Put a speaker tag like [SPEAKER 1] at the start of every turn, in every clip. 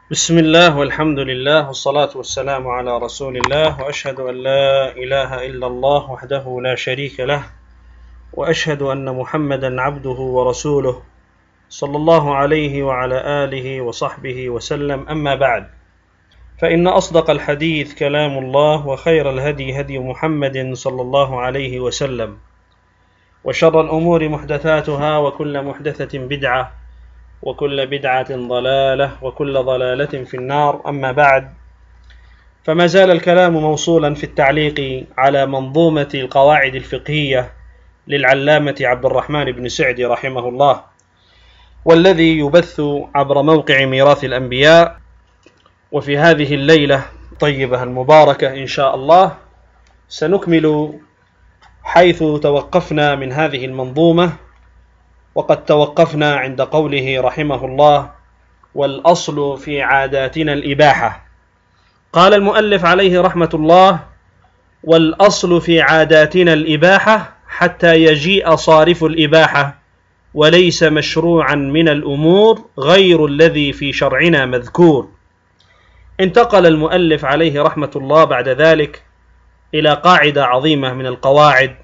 [SPEAKER 1] بسم الله والحمد لله والصلاة والسلام على رسول الله، وأشهد أن لا إله إلا الله وحده لا شريك له، وأشهد أن محمدا عبده ورسوله صلى الله عليه وعلى آله وصحبه وسلم. أما بعد، فإن أصدق الحديث كلام الله، وخير الهدي هدي محمد صلى الله عليه وسلم، وشر الأمور محدثاتها، وكل محدثة بدعة، وكل بدعة ضلالة، وكل ضلالة في النار. أما بعد، فما زال الكلام موصولا في التعليق على منظومة القواعد الفقهية للعلامة عبد الرحمن بن سعدي رحمه الله، والذي يبث عبر موقع ميراث الأنبياء. وفي هذه الليلة الطيبة المباركة إن شاء الله سنكمل حيث توقفنا من هذه المنظومة، وقد توقفنا عند قوله رحمه الله: والأصل في عاداتنا الإباحة. قال المؤلف عليه رحمة الله: والأصل في عاداتنا الإباحة حتى يجيء صارف الإباحة، وليس مشروعا من الأمور غير الذي في شرعنا مذكور. انتقل المؤلف عليه رحمة الله بعد ذلك إلى قاعدة عظيمة من القواعد،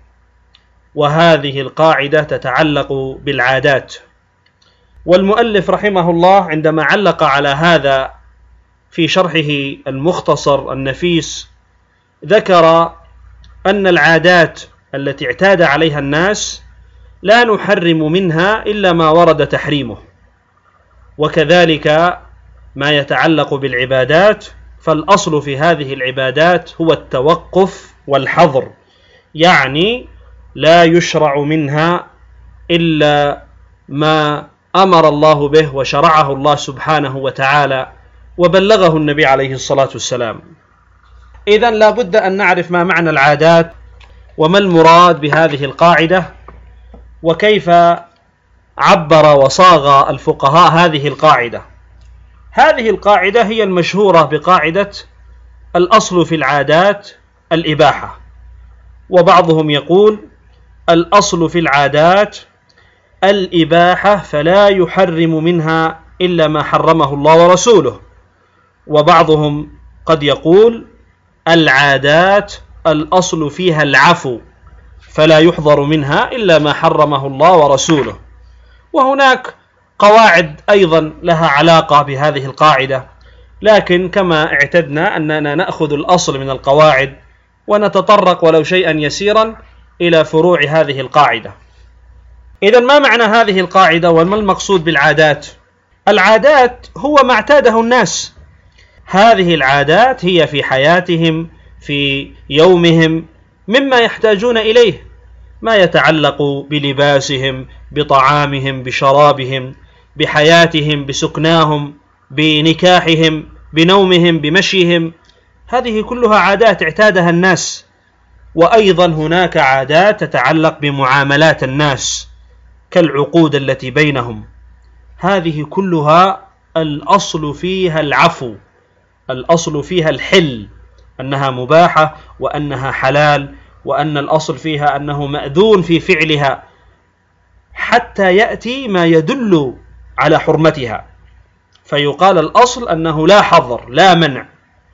[SPEAKER 1] وهذه القاعدة تتعلق بالعادات. والمؤلف رحمه الله عندما علق على هذا في شرحه المختصر النفيس ذكر أن العادات التي اعتاد عليها الناس لا نحرم منها إلا ما ورد تحريمه، وكذلك ما يتعلق بالعبادات، فالأصل في هذه العبادات هو التوقف والحظر، يعني لا يشرع منها إلا ما أمر الله به وشرعه الله سبحانه وتعالى وبلغه النبي عليه الصلاة والسلام. إذن لا بد أن نعرف ما معنى العادات، وما المراد بهذه القاعدة، وكيف عبر وصاغ الفقهاء هذه القاعدة. هذه القاعدة هي المشهورة بقاعدة الأصل في العادات الإباحة، وبعضهم يقول الأصل في العادات الإباحة فلا يحرم منها إلا ما حرمه الله ورسوله، وبعضهم قد يقول العادات الأصل فيها العفو فلا يحظر منها إلا ما حرمه الله ورسوله. وهناك قواعد أيضا لها علاقة بهذه القاعدة، لكن كما اعتدنا أننا نأخذ الأصل من القواعد ونتطرق ولو شيئا يسيرا إلى فروع هذه القاعدة. إذن ما معنى هذه القاعدة وما المقصود بالعادات؟ العادات هو ما اعتاده الناس، هذه العادات هي في حياتهم في يومهم مما يحتاجون إليه، ما يتعلق بلباسهم، بطعامهم، بشرابهم، بحياتهم، بسكناهم، بنكاحهم، بنومهم، بمشيهم، هذه كلها عادات اعتادها الناس. وأيضا هناك عادات تتعلق بمعاملات الناس كالعقود التي بينهم، هذه كلها الأصل فيها العفو، الأصل فيها الحل، أنها مباحة وأنها حلال، وأن الأصل فيها أنه مأذون في فعلها حتى يأتي ما يدل على حرمتها، فيقال الأصل أنه لا حظر لا منع.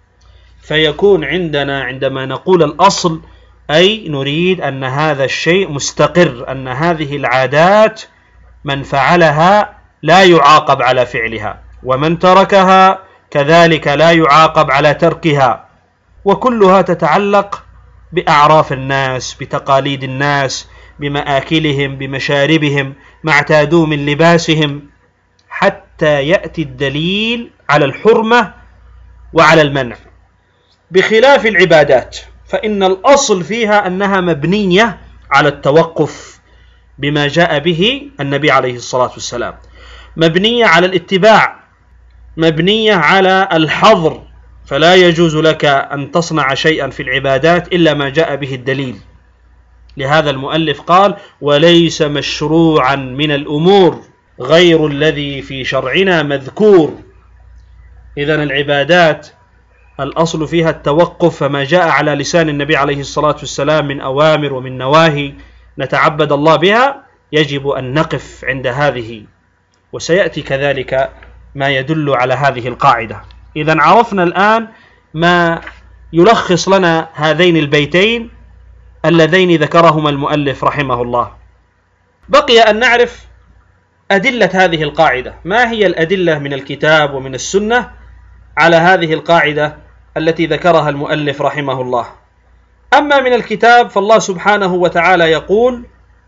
[SPEAKER 1] فيكون عندنا عندما نقول الأصل أي نريد أن هذا الشيء مستقر، أن هذه العادات من فعلها لا يعاقب على فعلها، ومن تركها كذلك لا يعاقب على تركها، وكلها تتعلق بأعراف الناس، بتقاليد الناس، بمآكلهم، بمشاربهم، ما اعتادوا من لباسهم، حتى يأتي الدليل على الحرمة وعلى المنع. بخلاف العبادات فإن الأصل فيها أنها مبنية على التوقف بما جاء به النبي عليه الصلاة والسلام، مبنية على الاتباع، مبنية على الحظر، فلا يجوز لك أن تصنع شيئا في العبادات إلا ما جاء به الدليل. لهذا المؤلف قال: وليس مشروعا من الأمور غير الذي في شرعنا مذكور. إذن العبادات الأصل فيها التوقف، فما جاء على لسان النبي عليه الصلاة والسلام من أوامر ومن نواهي نتعبد الله بها يجب أن نقف عند هذه، وسيأتي كذلك ما يدل على هذه القاعدة. إذن عرفنا الآن ما يلخص لنا هذين البيتين اللذين ذكرهما المؤلف رحمه الله. بقي أن نعرف أدلة هذه القاعدة، ما هي الأدلة من الكتاب ومن السنة على هذه القاعدة التي ذكرها المؤلف رحمه الله. أما من الكتاب فالله سبحانه وتعالى يقول: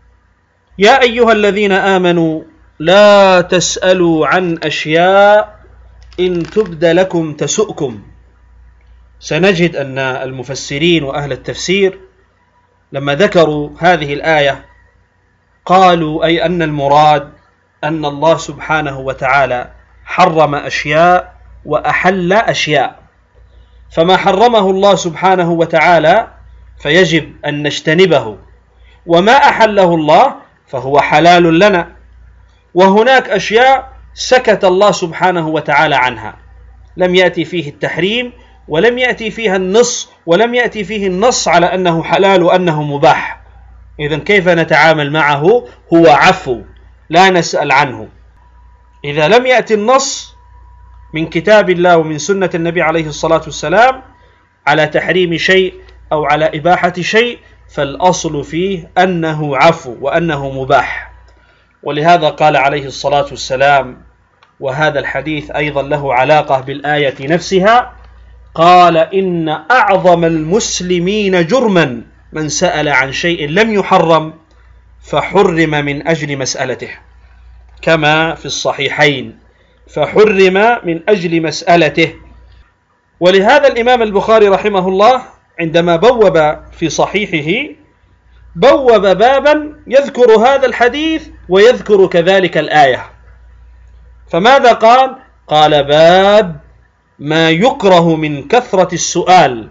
[SPEAKER 1] يا أيها الذين آمنوا لا تسألوا عن أشياء إن تبد لكم تسؤكم. سنجد أن المفسرين وأهل التفسير لما ذكروا هذه الآية قالوا أي أن المراد أن الله سبحانه وتعالى حرم أشياء وأحل أشياء، فما حرمه الله سبحانه وتعالى فيجب أن نجتنبه، وما أحله الله فهو حلال لنا، وهناك أشياء سكت الله سبحانه وتعالى عنها، لم يأتي فيه التحريم ولم يأتي فيها النص، ولم يأتي فيه النص على أنه حلال وأنه مباح. إذن كيف نتعامل معه؟ هو عفو، لا نسأل عنه. إذا لم يأتي النص من كتاب الله ومن سنة النبي عليه الصلاة والسلام على تحريم شيء أو على إباحة شيء فالأصل فيه أنه عفو وأنه مباح. ولهذا قال عليه الصلاة والسلام، وهذا الحديث أيضا له علاقة بالآية نفسها، قال: إن أعظم المسلمين جرما من سأل عن شيء لم يحرم فحرم من أجل مسألته، كما في الصحيحين، فحرم من أجل مسألته. ولهذا الإمام البخاري رحمه الله عندما بوب في صحيحه بوب بابا يذكر هذا الحديث ويذكر كذلك الآية. فماذا قال؟ قال: باب ما يكره من كثرة السؤال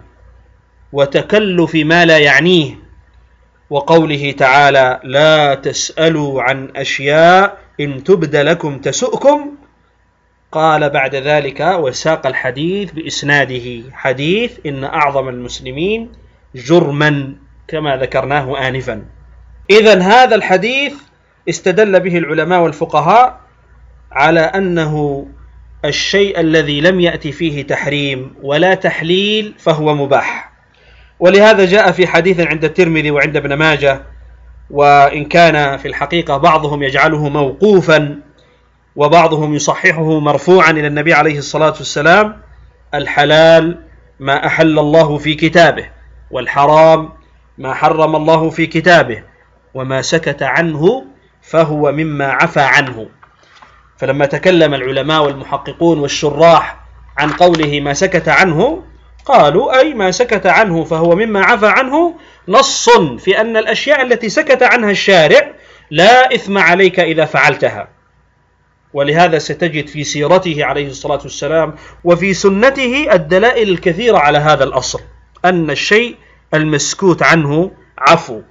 [SPEAKER 1] وتكلف ما لا يعنيه، وقوله تعالى: لا تسألوا عن أشياء إن تبد لكم تسؤكم. قال بعد ذلك وساق الحديث بإسناده، حديث إن أعظم المسلمين جرما، كما ذكرناه آنفا. إذن هذا الحديث استدل به العلماء والفقهاء على أنه الشيء الذي لم يأتي فيه تحريم ولا تحليل فهو مباح. ولهذا جاء في حديث عند الترمذي وعند ابن ماجه، وإن كان في الحقيقة بعضهم يجعله موقوفا وبعضهم يصححه مرفوعا إلى النبي عليه الصلاة والسلام: الحلال ما أحل الله في كتابه، والحرام ما حرم الله في كتابه، وما سكت عنه فهو مما عفى عنه. فلما تكلم العلماء والمحققون والشراح عن قوله ما سكت عنه، قالوا أي ما سكت عنه فهو مما عفى عنه، نص في أن الأشياء التي سكت عنها الشارع لا إثم عليك إذا فعلتها. ولهذا ستجد في سيرته عليه الصلاة والسلام وفي سنته الدلائل الكثيرة على هذا الأصل، أن الشيء المسكوت عنه عفو.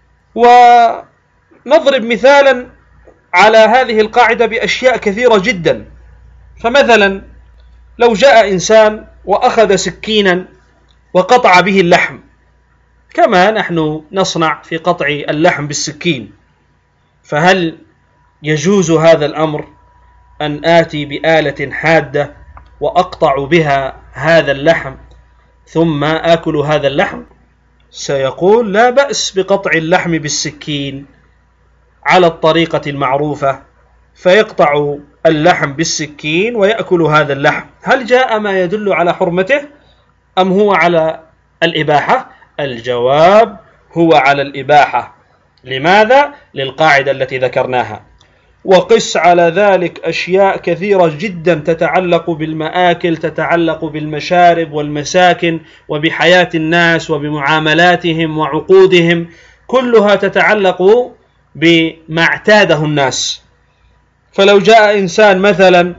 [SPEAKER 1] ونضرب مثالا على هذه القاعدة بأشياء كثيرة جدا. فمثلا لو جاء إنسان وأخذ سكينا وقطع به اللحم، كما نحن نصنع في قطع اللحم بالسكين، فهل يجوز هذا الأمر أن آتي بآلة حادة وأقطع بها هذا اللحم ثم آكل هذا اللحم؟ سيقول لا بأس بقطع اللحم بالسكين على الطريقة المعروفة، فيقطع اللحم بالسكين ويأكل هذا اللحم. هل جاء ما يدل على حرمته أم هو على الإباحة؟ الجواب هو على الإباحة. لماذا؟ للقاعدة التي ذكرناها. وقس على ذلك أشياء كثيرة جدا تتعلق بالمآكل، تتعلق بالمشارب والمساكن وبحياة الناس وبمعاملاتهم وعقودهم، كلها تتعلق بما اعتاده الناس. فلو جاء إنسان مثلا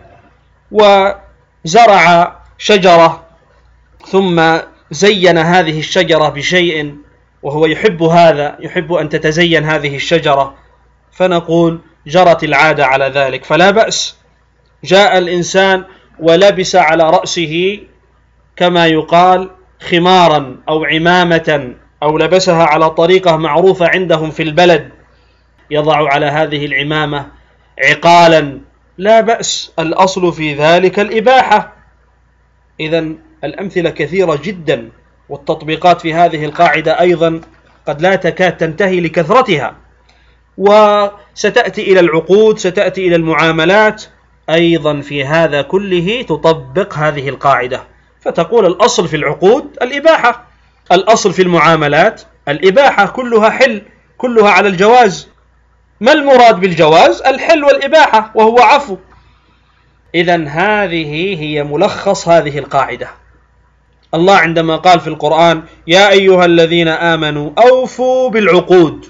[SPEAKER 1] وزرع شجرة ثم زين هذه الشجرة بشيء وهو يحب هذا، يحب أن تتزين هذه الشجرة، فنقول جرت العادة على ذلك فلا بأس. جاء الإنسان ولبس على رأسه كما يقال خمارا أو عمامة أو لبسها على طريقة معروفة عندهم في البلد، يضع على هذه العمامة عقالا لا بأس، الأصل في ذلك الإباحة. إذن الأمثلة كثيرة جدا، والتطبيقات في هذه القاعدة أيضا قد لا تكاد تنتهي لكثرتها، وستأتي إلى العقود، ستأتي إلى المعاملات أيضا في هذا كله تطبق هذه القاعدة، فتقول الأصل في العقود الإباحة، الأصل في المعاملات الإباحة، كلها حل، كلها على الجواز. ما المراد بالجواز؟ الحل والإباحة، وهو عفو. إذن هذه هي ملخص هذه القاعدة. الله عندما قال في القرآن يا أيها الذين آمنوا أوفوا بالعقود،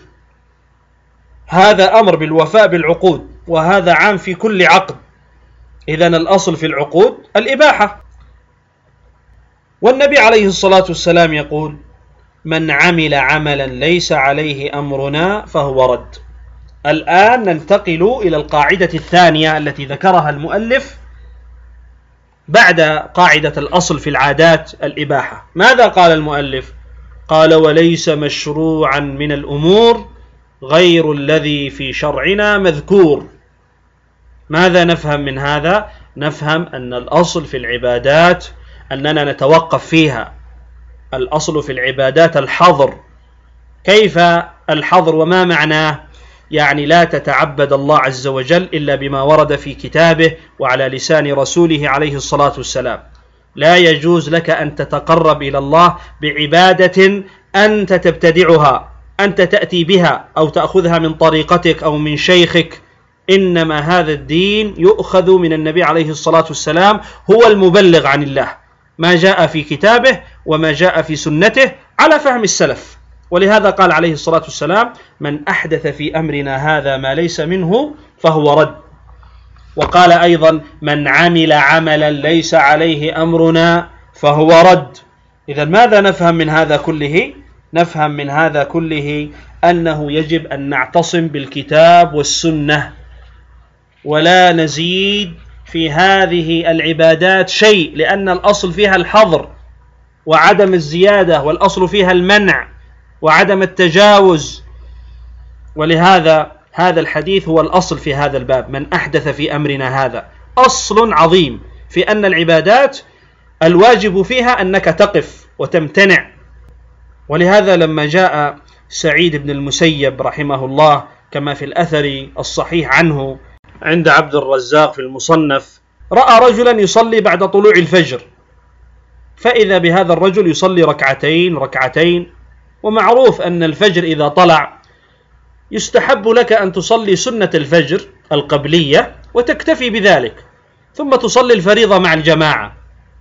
[SPEAKER 1] هذا أمر بالوفاء بالعقود، وهذا عام في كل عقد. إذن الأصل في العقود الإباحة. والنبي عليه الصلاة والسلام يقول من عمل عملا ليس عليه أمرنا فهو رد. الآن ننتقل إلى القاعدة الثانية التي ذكرها المؤلف بعد قاعدة الأصل في العادات الإباحة. ماذا قال المؤلف؟ قال وليس مشروعا من الأمور غير الذي في شرعنا مذكور. ماذا نفهم من هذا؟ نفهم أن الأصل في العبادات أننا نتوقف فيها. الأصل في العبادات الحظر. كيف الحظر وما معناه؟ يعني لا تتعبد الله عز وجل إلا بما ورد في كتابه وعلى لسان رسوله عليه الصلاة والسلام. لا يجوز لك أن تتقرب إلى الله بعبادة أنت تبتدعها، أنت تأتي بها أو تأخذها من طريقتك أو من شيخك. إنما هذا الدين يؤخذ من النبي عليه الصلاة والسلام، هو المبلغ عن الله، ما جاء في كتابه وما جاء في سنته على فهم السلف. ولهذا قال عليه الصلاة والسلام من أحدث في أمرنا هذا ما ليس منه فهو رد. وقال أيضا من عمل عملا ليس عليه أمرنا فهو رد. إذا ماذا نفهم من هذا كله؟ نفهم من هذا كله أنه يجب أن نعتصم بالكتاب والسنة، ولا نزيد في هذه العبادات شيء، لأن الأصل فيها الحظر وعدم الزيادة، والأصل فيها المنع وعدم التجاوز. ولهذا هذا الحديث هو الأصل في هذا الباب، من أحدث في أمرنا هذا، أصل عظيم في أن العبادات الواجب فيها أنك تقف وتمتنع. ولهذا لما جاء سعيد بن المسيب رحمه الله كما في الأثر الصحيح عنه عند عبد الرزاق في المصنف، رأى رجلا يصلي بعد طلوع الفجر، فإذا بهذا الرجل يصلي ركعتين. ومعروف أن الفجر إذا طلع يستحب لك أن تصلي سنة الفجر القبلية وتكتفي بذلك، ثم تصلي الفريضة مع الجماعة.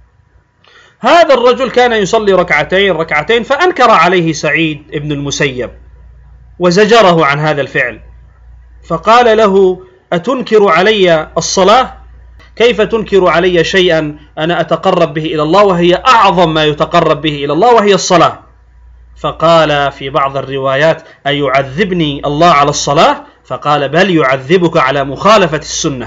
[SPEAKER 1] هذا الرجل كان يصلي ركعتين، فأنكر عليه سعيد بن المسيب وزجره عن هذا الفعل، فقال له أتنكر علي الصلاة؟ كيف تنكر علي شيئا أنا أتقرب به إلى الله وهي أعظم ما يتقرب به إلى الله وهي الصلاة؟ فقال في بعض الروايات أيعذبني الله على الصلاة؟ فقال بل يعذبك على مخالفة السنة.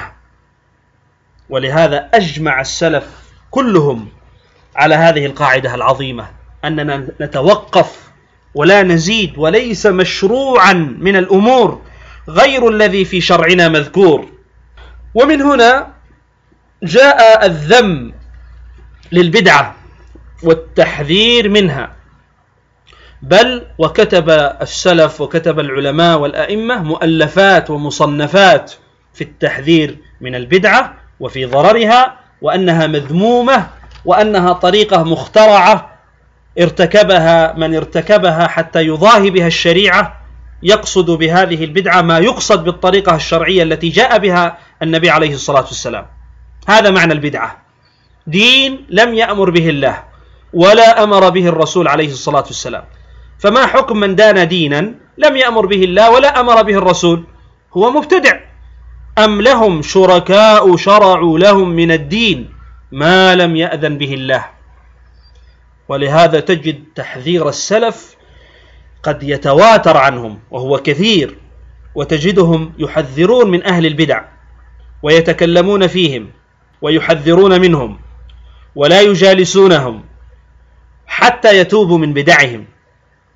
[SPEAKER 1] ولهذا أجمع السلف كلهم على هذه القاعدة العظيمة، أننا نتوقف ولا نزيد، وليس مشروعا من الأمور غير الذي في شرعنا مذكور. ومن هنا جاء الذم للبدعة والتحذير منها، بل وكتب السلف وكتب العلماء والأئمة مؤلفات ومصنفات في التحذير من البدعة وفي ضررها، وأنها مذمومة، وأنها طريقة مخترعة ارتكبها من ارتكبها حتى يضاهي بها الشريعة، يقصد بهذه البدعة ما يقصد بالطريقة الشرعية التي جاء بها النبي عليه الصلاة والسلام. هذا معنى البدعة، دين لم يأمر به الله ولا أمر به الرسول عليه الصلاة والسلام. فما حكم من دان دينا لم يأمر به الله ولا أمر به الرسول؟ هو مبتدع. أم لهم شركاء شرعوا لهم من الدين ما لم يأذن به الله؟ ولهذا تجد تحذير السلف قد يتواتر عنهم وهو كثير، وتجدهم يحذرون من أهل البدع ويتكلمون فيهم ويحذرون منهم ولا يجالسونهم حتى يتوبوا من بدعهم،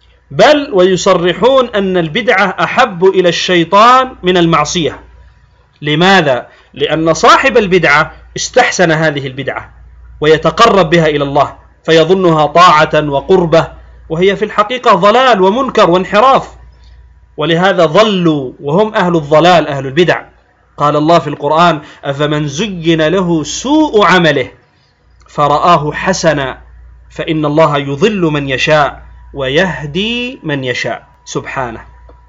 [SPEAKER 1] بل ويصرحون أن البدعة أحب إلى الشيطان من المعصية. لماذا؟ لأن صاحب البدعة استحسن هذه البدعة ويتقرب بها إلى الله فيظنها طاعة وقربة، وهي في الحقيقة ضلال ومنكر وانحراف، ولهذا ضلوا وهم أهل الضلال أهل البدع. قال الله في القرآن: أفمن زين له سوء عمله فرآه حسنا فإن الله يضل من يشاء ويهدي من يشاء سبحانه.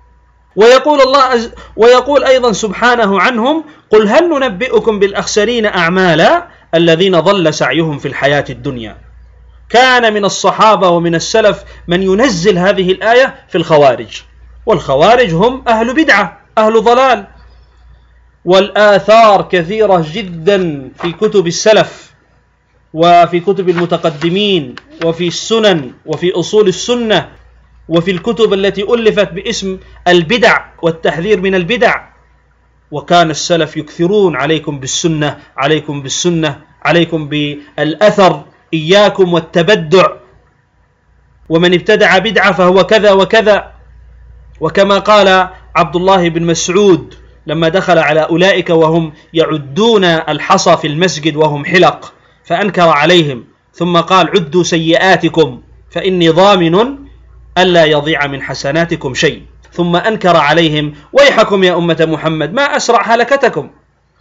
[SPEAKER 1] ويقول أيضا سبحانه عنهم: قل هل ننبئكم بالأخسرين أعمالا الذين ضل سعيهم في الحياة الدنيا. كان من الصحابة ومن السلف من ينزل هذه الآية في الخوارج، والخوارج هم أهل بدعة أهل ضلال، والآثار كثيرة جدا في كتب السلف وفي كتب المتقدمين وفي السنن وفي أصول السنة وفي الكتب التي ألفت باسم البدع والتحذير من البدع. وكان السلف يكثرون: عليكم بالسنة، عليكم بالسنة، عليكم بالأثر، إياكم والتبدع، ومن ابتدع بدعة فهو كذا وكذا. وكما قال عبد الله بن مسعود لما دخل على أولئك وهم يعدون الحصى في المسجد وهم حلق فأنكر عليهم، ثم قال: عدوا سيئاتكم فإني ضامن ألا يضيع من حسناتكم شيء. ثم أنكر عليهم: ويحكم يا أمة محمد ما أسرع هلكتكم.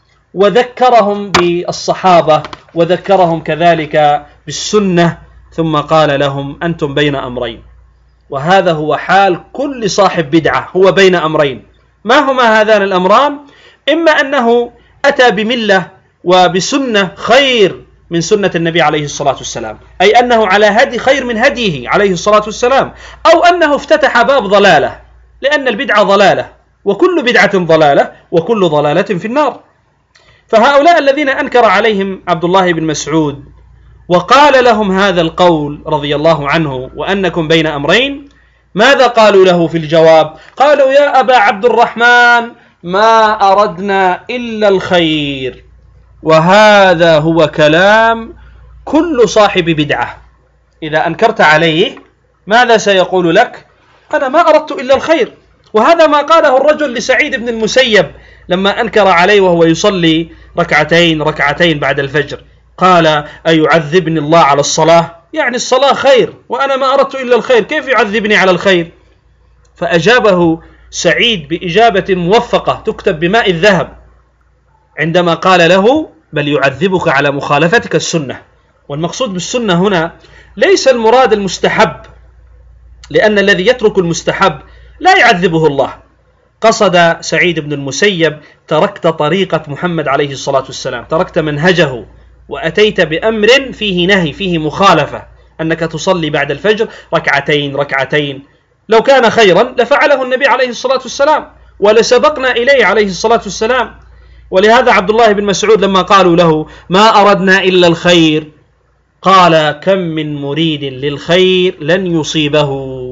[SPEAKER 1] وذكرهم بالصحابة وذكرهم كذلك بالسنة، ثم قال لهم: أنتم بين أمرين. وهذا هو حال كل صاحب بدعة، هو بين أمرين. ما هما هذان الأمران؟ إما أنه أتى بملة وبسنة خير من سنة النبي عليه الصلاة والسلام، أي أنه على هدي خير من هديه عليه الصلاة والسلام، أو أنه افتتح باب ضلالة، لأن البدعة ضلالة، وكل بدعة ضلالة، وكل ضلالة في النار. فهؤلاء الذين أنكر عليهم عبد الله بن مسعود وقال لهم هذا القول رضي الله عنه: وأنكم بين أمرين، ماذا قالوا له في الجواب؟ قالوا: يا أبا عبد الرحمن ما أردنا إلا الخير. وهذا هو كلام كل صاحب بدعة، إذا أنكرت عليه ماذا سيقول لك؟ أنا ما أردت إلا الخير. وهذا ما قاله الرجل لسعيد بن المسيب لما أنكر عليه وهو يصلي ركعتين بعد الفجر، قال: أيعذبني الله على الصلاة؟ يعني الصلاة خير وأنا ما أردت إلا الخير، كيف يعذبني على الخير؟ فأجابه سعيد بإجابة موفقة تكتب بماء الذهب عندما قال له: بل يعذبك على مخالفتك السنة. والمقصود بالسنة هنا ليس المراد المستحب، لأن الذي يترك المستحب لا يعذبه الله. قصد سعيد بن المسيب: تركت طريقة محمد عليه الصلاة والسلام، تركت منهجه، وأتيت بأمر فيه نهي، فيه مخالفة، أنك تصلي بعد الفجر ركعتين. لو كان خيرا لفعله النبي عليه الصلاة والسلام ولسبقنا إليه عليه الصلاة والسلام. ولهذا عبد الله بن مسعود لما قالوا له: ما أردنا إلا الخير، قال: كم من مريد للخير لن يصيبه.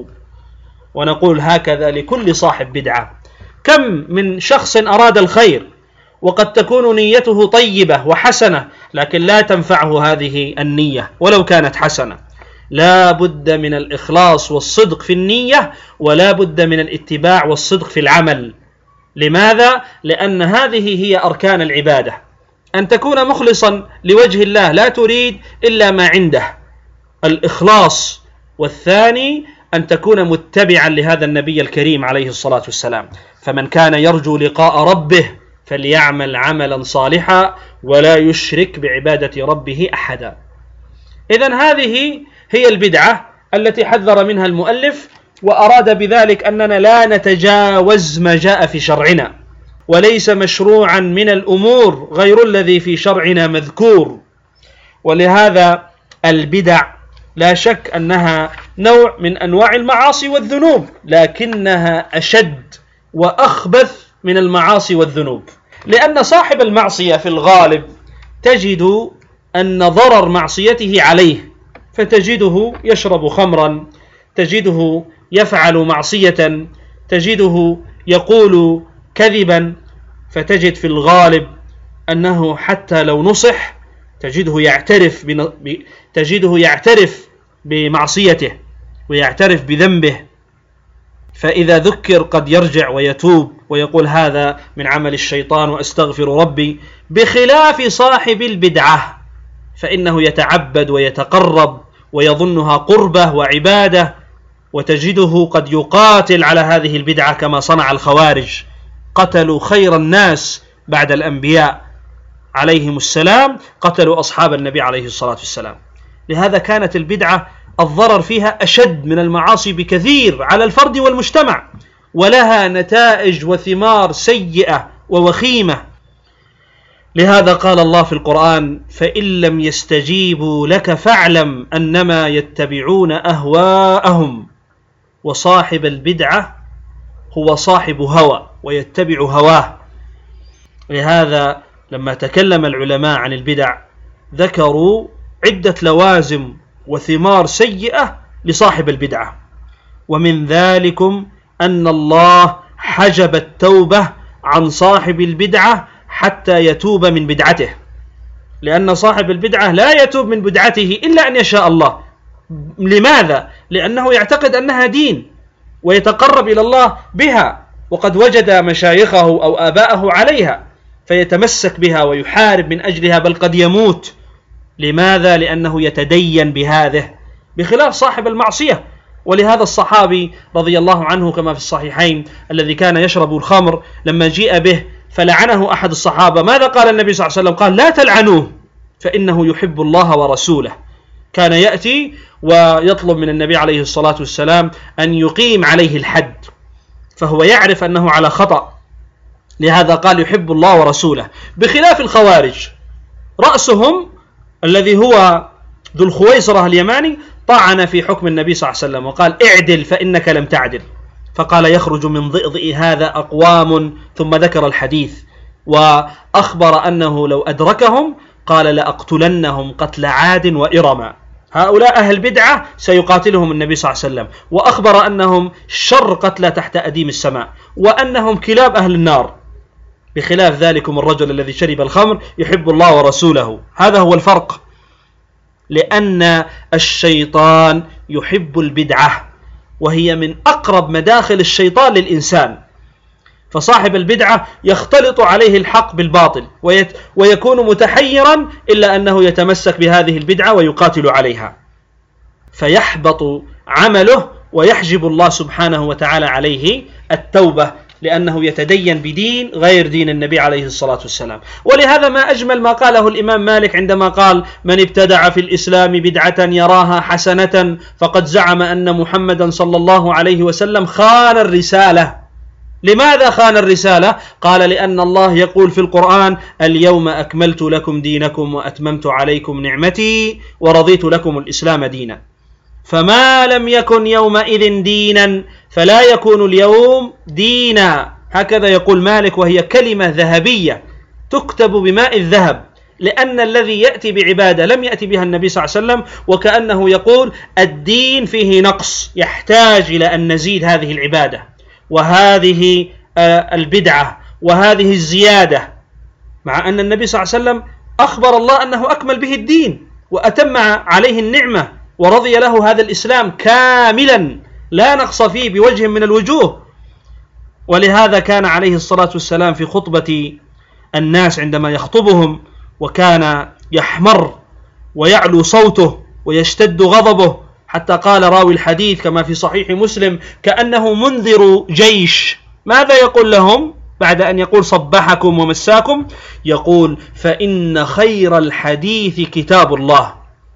[SPEAKER 1] ونقول هكذا لكل صاحب بدعة: كم من شخص أراد الخير وقد تكون نيته طيبة وحسنة، لكن لا تنفعه هذه النية ولو كانت حسنة. لا بد من الإخلاص والصدق في النية، ولا بد من الاتباع والصدق في العمل. لماذا؟ لأن هذه هي أركان العبادة، أن تكون مخلصا لوجه الله لا تريد إلا ما عنده، الإخلاص. والثاني أن تكون متبعا لهذا النبي الكريم عليه الصلاة والسلام. فمن كان يرجو لقاء ربه فليعمل عملا صالحا ولا يشرك بعبادة ربه أحدا. إذن هذه هي البدعة التي حذر منها المؤلف، وأراد بذلك أننا لا نتجاوز ما جاء في شرعنا، وليس مشروعا من الأمور غير الذي في شرعنا مذكور. ولهذا البدع لا شك أنها نوع من أنواع المعاصي والذنوب، لكنها أشد وأخبث من المعاصي والذنوب، لأن صاحب المعصية في الغالب تجد أن ضرر معصيته عليه، فتجده يشرب خمرا، تجده يفعل معصية، تجده يقول كذبا، فتجد في الغالب أنه حتى لو نصح تجده يعترف بمعصيته ويعترف بذنبه، فإذا ذكر قد يرجع ويتوب ويقول هذا من عمل الشيطان وأستغفر ربي، بخلاف صاحب البدعة فإنه يتعبد ويتقرب ويظنها قربة وعبادة، وتجده قد يقاتل على هذه البدعة كما صنع الخوارج، قتلوا خير الناس بعد الأنبياء عليهم السلام، قتلوا أصحاب النبي عليه الصلاة والسلام. لهذا كانت البدعة الضرر فيها أشد من المعاصي بكثير على الفرد والمجتمع، ولها نتائج وثمار سيئة ووخيمة. لهذا قال الله في القرآن: فإن لم يستجيبوا لك فاعلم أنما يتبعون أهواءهم. وصاحب البدعة هو صاحب هوى ويتبع هواه. لهذا لما تكلم العلماء عن البدع ذكروا عدة لوازم وثمار سيئة لصاحب البدعة، ومن ذلكم أن الله حجب التوبة عن صاحب البدعة حتى يتوب من بدعته، لأن صاحب البدعة لا يتوب من بدعته إلا أن يشاء الله. لماذا؟ لأنه يعتقد أنها دين ويتقرب إلى الله بها، وقد وجد مشايخه أو آباءه عليها فيتمسك بها ويحارب من أجلها، بل قد يموت. لماذا؟ لأنه يتدين بهذه، بخلاف صاحب المعصية. ولهذا الصحابي رضي الله عنه كما في الصحيحين الذي كان يشرب الخمر لما جيء به فلعنه أحد الصحابة، ماذا قال النبي صلى الله عليه وسلم؟ قال: لا تلعنوه فإنه يحب الله ورسوله. كان يأتي ويطلب من النبي عليه الصلاة والسلام أن يقيم عليه الحد، فهو يعرف أنه على خطأ، لهذا قال يحب الله ورسوله. بخلاف الخوارج، رأسهم الذي هو ذو الخويصرة اليماني طعن في حكم النبي صلى الله عليه وسلم وقال: اعدل فإنك لم تعدل، فقال: يخرج من ضئضئ هذا أقوام، ثم ذكر الحديث وأخبر أنه لو أدركهم قال: لأقتلنهم قتل عاد وإرم. هؤلاء أهل بدعة سيقاتلهم النبي صلى الله عليه وسلم، وأخبر أنهم شر قتلى تحت أديم السماء، وأنهم كلاب أهل النار. بخلاف ذلكم الرجل الذي شرب الخمر يحب الله ورسوله. هذا هو الفرق، لأن الشيطان يحب البدعة، وهي من أقرب مداخل الشيطان للإنسان. فصاحب البدعة يختلط عليه الحق بالباطل ويكون متحيرا، إلا أنه يتمسك بهذه البدعة ويقاتل عليها، فيحبط عمله ويحجب الله سبحانه وتعالى عليه التوبة، لأنه يتدين بدين غير دين النبي عليه الصلاة والسلام. ولهذا ما أجمل ما قاله الإمام مالك عندما قال: من ابتدع في الإسلام بدعة يراها حسنة فقد زعم أن محمدا صلى الله عليه وسلم خان الرسالة. لماذا خان الرسالة؟ قال: لأن الله يقول في القرآن: اليوم أكملت لكم دينكم وأتممت عليكم نعمتي ورضيت لكم الإسلام دينا. فما لم يكن يومئذ دينا فلا يكون اليوم دينا. هكذا يقول مالك، وهي كلمة ذهبية تكتب بماء الذهب، لأن الذي يأتي بعبادة لم يأتي بها النبي صلى الله عليه وسلم، وكأنه يقول الدين فيه نقص يحتاج إلى أن نزيد هذه العبادة وهذه البدعة وهذه الزيادة، مع أن النبي صلى الله عليه وسلم أخبر الله أنه أكمل به الدين وأتم عليه النعمة ورضي له هذا الإسلام كاملا لا نقص فيه بوجه من الوجوه. ولهذا كان عليه الصلاة والسلام في خطبة الناس عندما يخطبهم وكان يحمر ويعلو صوته ويشتد غضبه، حتى قال راوي الحديث كما في صحيح مسلم: كأنه منذر جيش. ماذا يقول لهم بعد أن يقول صبحكم ومساكم؟ يقول: فإن خير الحديث كتاب الله،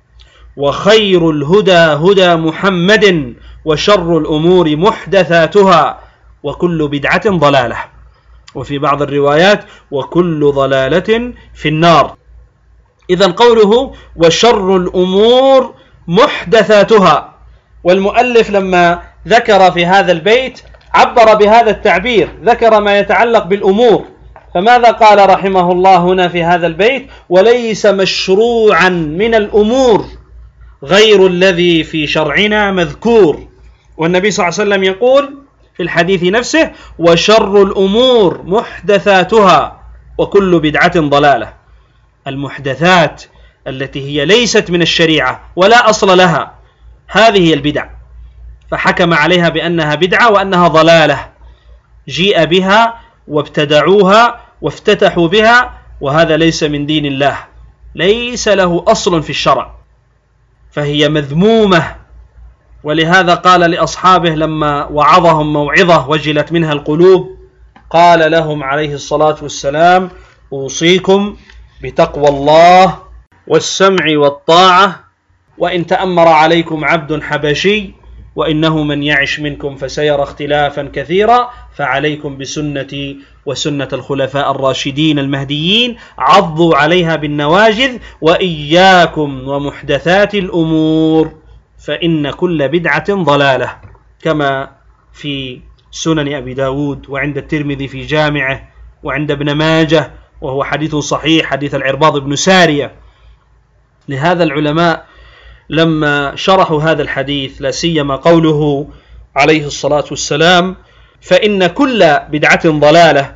[SPEAKER 1] وخير الهدى هدى محمد، وشر الأمور محدثاتها، وكل بدعة ضلالة، وفي بعض الروايات: وكل ضلالة في النار. إذن قوله وشر الأمور محدثاتها، والمؤلف لما ذكر في هذا البيت عبر بهذا التعبير، ذكر ما يتعلق بالأمور. فماذا قال رحمه الله هنا في هذا البيت؟ وليس مشروعا من الأمور غير الذي في شرعنا مذكور. والنبي صلى الله عليه وسلم يقول في الحديث نفسه: وشر الأمور محدثاتها، وكل بدعة ضلالة. المحدثات التي هي ليست من الشريعة ولا أصل لها، هذه هي البدع، فحكم عليها بأنها بدعة وأنها ضلالة. جيء بها وابتدعوها وافتتحوا بها، وهذا ليس من دين الله، ليس له أصل في الشرع، فهي مذمومة. ولهذا قال لأصحابه لما وعظهم موعظة وجلت منها القلوب، قال لهم عليه الصلاة والسلام: أوصيكم بتقوى الله والسمع والطاعة، وإن تأمر عليكم عبد حبشي، وإنه من يعش منكم فسيرى اختلافا كثيرا، فعليكم بسنتي وسنة الخلفاء الراشدين المهديين، عضوا عليها بالنواجذ، وإياكم ومحدثات الأمور، فإن كل بدعة ضلالة، كما في سنن أبي داود وعند الترمذي في جامعه وعند ابن ماجه، وهو حديث صحيح، حديث العرباض بن سارية. لهذا العلماء لما شرحوا هذا الحديث، لا سيما قوله عليه الصلاة والسلام: فإن كل بدعة ضلالة،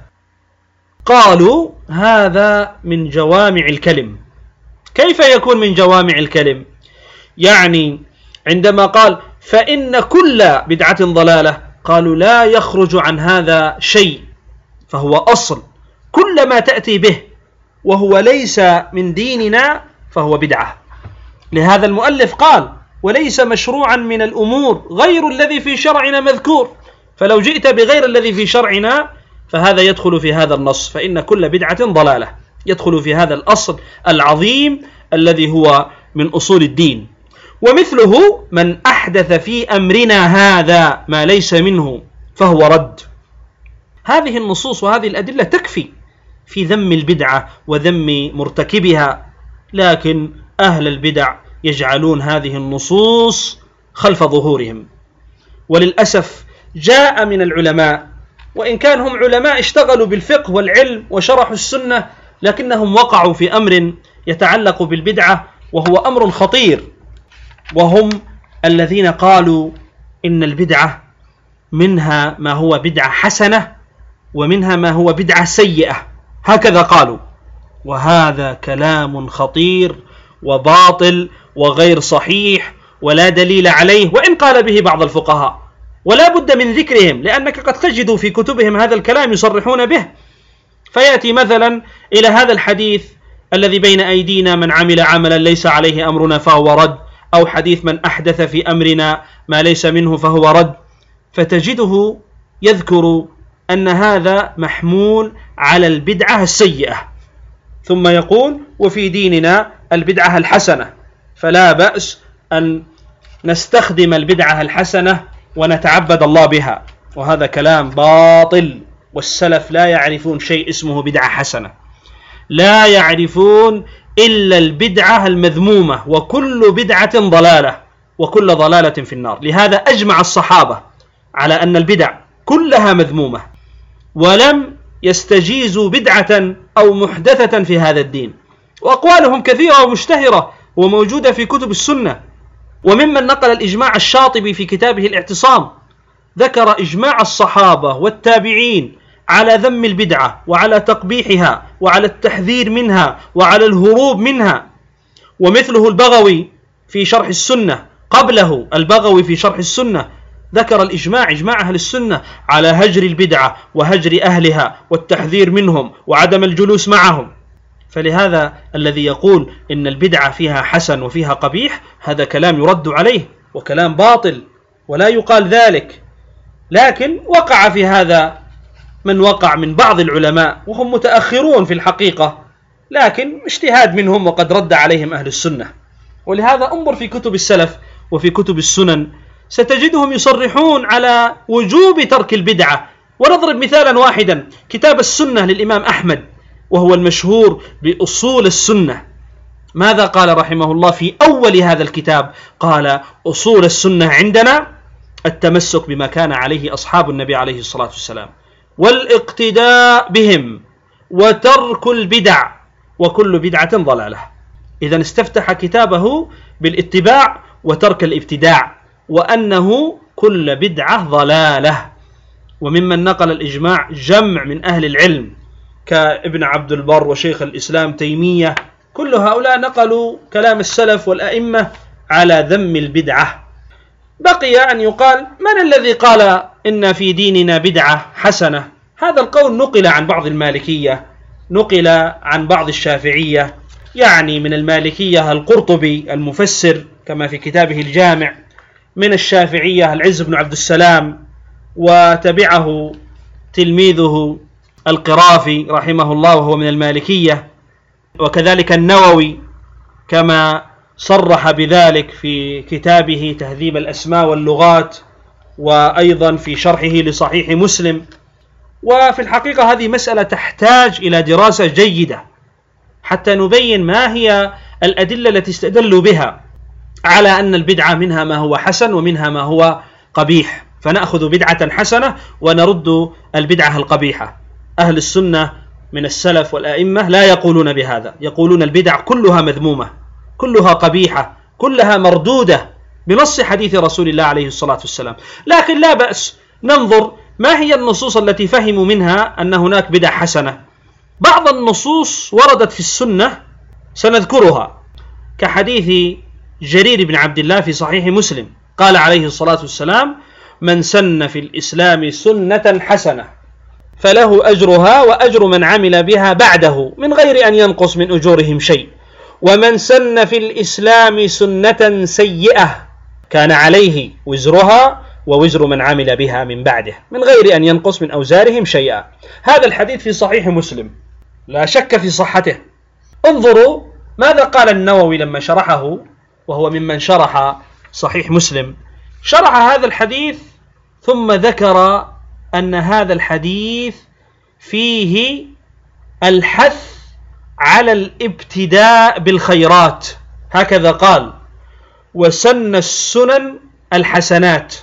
[SPEAKER 1] قالوا هذا من جوامع الكلم. كيف يكون من جوامع الكلم؟ يعني عندما قال فإن كل بدعة ضلالة، قالوا لا يخرج عن هذا شيء، فهو أصل، كل ما تأتي به وهو ليس من ديننا فهو بدعة. لهذا المؤلف قال: وليس مشروعا من الأمور غير الذي في شرعنا مذكور. فلو جئت بغير الذي في شرعنا فهذا يدخل في هذا النص، فإن كل بدعة ضلالة، يدخل في هذا الأصل العظيم الذي هو من أصول الدين. ومثله من أحدث في أمرنا هذا ما ليس منه فهو رد. هذه النصوص وهذه الأدلة تكفي في ذم البدعة وذم مرتكبها، لكن أهل البدع يجعلون هذه النصوص خلف ظهورهم. وللأسف جاء من العلماء، وإن كان هم علماء اشتغلوا بالفقه والعلم وشرحوا السنة، لكنهم وقعوا في أمر يتعلق بالبدعة، وهو أمر خطير، وهم الذين قالوا إن البدعة منها ما هو بدعة حسنة ومنها ما هو بدعة سيئة، هكذا قالوا. وهذا كلام خطير وباطل وغير صحيح ولا دليل عليه، وإن قال به بعض الفقهاء، ولا بد من ذكرهم، لأنك قد تجد في كتبهم هذا الكلام يصرحون به. فيأتي مثلا إلى هذا الحديث الذي بين أيدينا: من عمل عملا ليس عليه أمرنا فهو رد، أو حديث: من أحدث في أمرنا ما ليس منه فهو رد، فتجده يذكر أن هذا محمول على البدعة السيئة، ثم يقول: وفي ديننا البدعة الحسنة، فلا بأس أن نستخدم البدعة الحسنة ونتعبد الله بها. وهذا كلام باطل، والسلف لا يعرفون شيء اسمه بدعة حسنة، لا يعرفون إلا البدعة المذمومة، وكل بدعة ضلالة، وكل ضلالة في النار. لهذا أجمع الصحابة على أن البدع كلها مذمومة، ولم يستجيزوا بدعة أو محدثة في هذا الدين، وأقوالهم كثيرة ومشتهرة وموجودة في كتب السنة. وممن نقل الإجماع الشاطبي في كتابه الاعتصام، ذكر إجماع الصحابة والتابعين على ذم البدعة وعلى تقبيحها وعلى التحذير منها وعلى الهروب منها. ومثله البغوي في شرح السنة، قبله البغوي في شرح السنة ذكر الإجماع، إجماع أهل السنة، على هجر البدعة وهجر أهلها والتحذير منهم وعدم الجلوس معهم. فلهذا الذي يقول إن البدعة فيها حسن وفيها قبيح، هذا كلام يرد عليه وكلام باطل، ولا يقال ذلك. لكن وقع في هذا من وقع من بعض العلماء، وهم متأخرون في الحقيقة، لكن اجتهاد منهم، وقد رد عليهم أهل السنة. ولهذا انظر في كتب السلف وفي كتب السنن، ستجدهم يصرحون على وجوب ترك البدعة. ونضرب مثالا واحدا: كتاب السنة للإمام أحمد، وهو المشهور بأصول السنة. ماذا قال رحمه الله في أول هذا الكتاب؟ قال: أصول السنة عندنا التمسك بما كان عليه أصحاب النبي عليه الصلاة والسلام، والاقتداء بهم، وترك البدع، وكل بدعة ضلالة. إذن استفتح كتابه بالاتباع وترك الابتداع، وأنه كل بدعة ضلالة. وممن نقل الإجماع جمع من أهل العلم كابن عبد البر وشيخ الإسلام تيمية، كل هؤلاء نقلوا كلام السلف والأئمة على ذم البدعة. بقي أن يقال: من الذي قال إن في ديننا بدعة حسنة، هذا القول نقل عن بعض المالكية، نقل عن بعض الشافعية، يعني من المالكية القرطبي المفسر كما في كتابه الجامع، من الشافعية العز بن عبد السلام، وتبعه تلميذه القرافي رحمه الله وهو من المالكية، وكذلك النووي كما صرح بذلك في كتابه تهذيب الأسماء واللغات، وأيضا في شرحه لصحيح مسلم. وفي الحقيقة هذه مسألة تحتاج إلى دراسة جيدة حتى نبين ما هي الأدلة التي استدلوا بها على أن البدعة منها ما هو حسن ومنها ما هو قبيح، فنأخذ بدعة حسنة ونرد البدعة القبيحة. أهل السنة من السلف والأئمة لا يقولون بهذا، يقولون البدع كلها مذمومة، كلها قبيحة، كلها مردودة بنص حديث رسول الله عليه الصلاة والسلام. لكن لا بأس ننظر ما هي النصوص التي فهموا منها أن هناك بدع حسنة. بعض النصوص وردت في السنة سنذكرها، كحديث جرير بن عبد الله في صحيح مسلم، قال عليه الصلاة والسلام: من سن في الإسلام سنة حسنة فله أجرها وأجر من عمل بها بعده من غير أن ينقص من أجورهم شيء، ومن سن في الإسلام سنة سيئة كان عليه وزرها ووزر من عمل بها من بعده من غير أن ينقص من أوزارهم شيئا. هذا الحديث في صحيح مسلم لا شك في صحته. انظروا ماذا قال النووي لما شرحه، وهو ممن شرح صحيح مسلم، شرح هذا الحديث ثم ذكر أن هذا الحديث فيه الحث على الابتداء بالخيرات، هكذا قال: وسن السنن الحسنات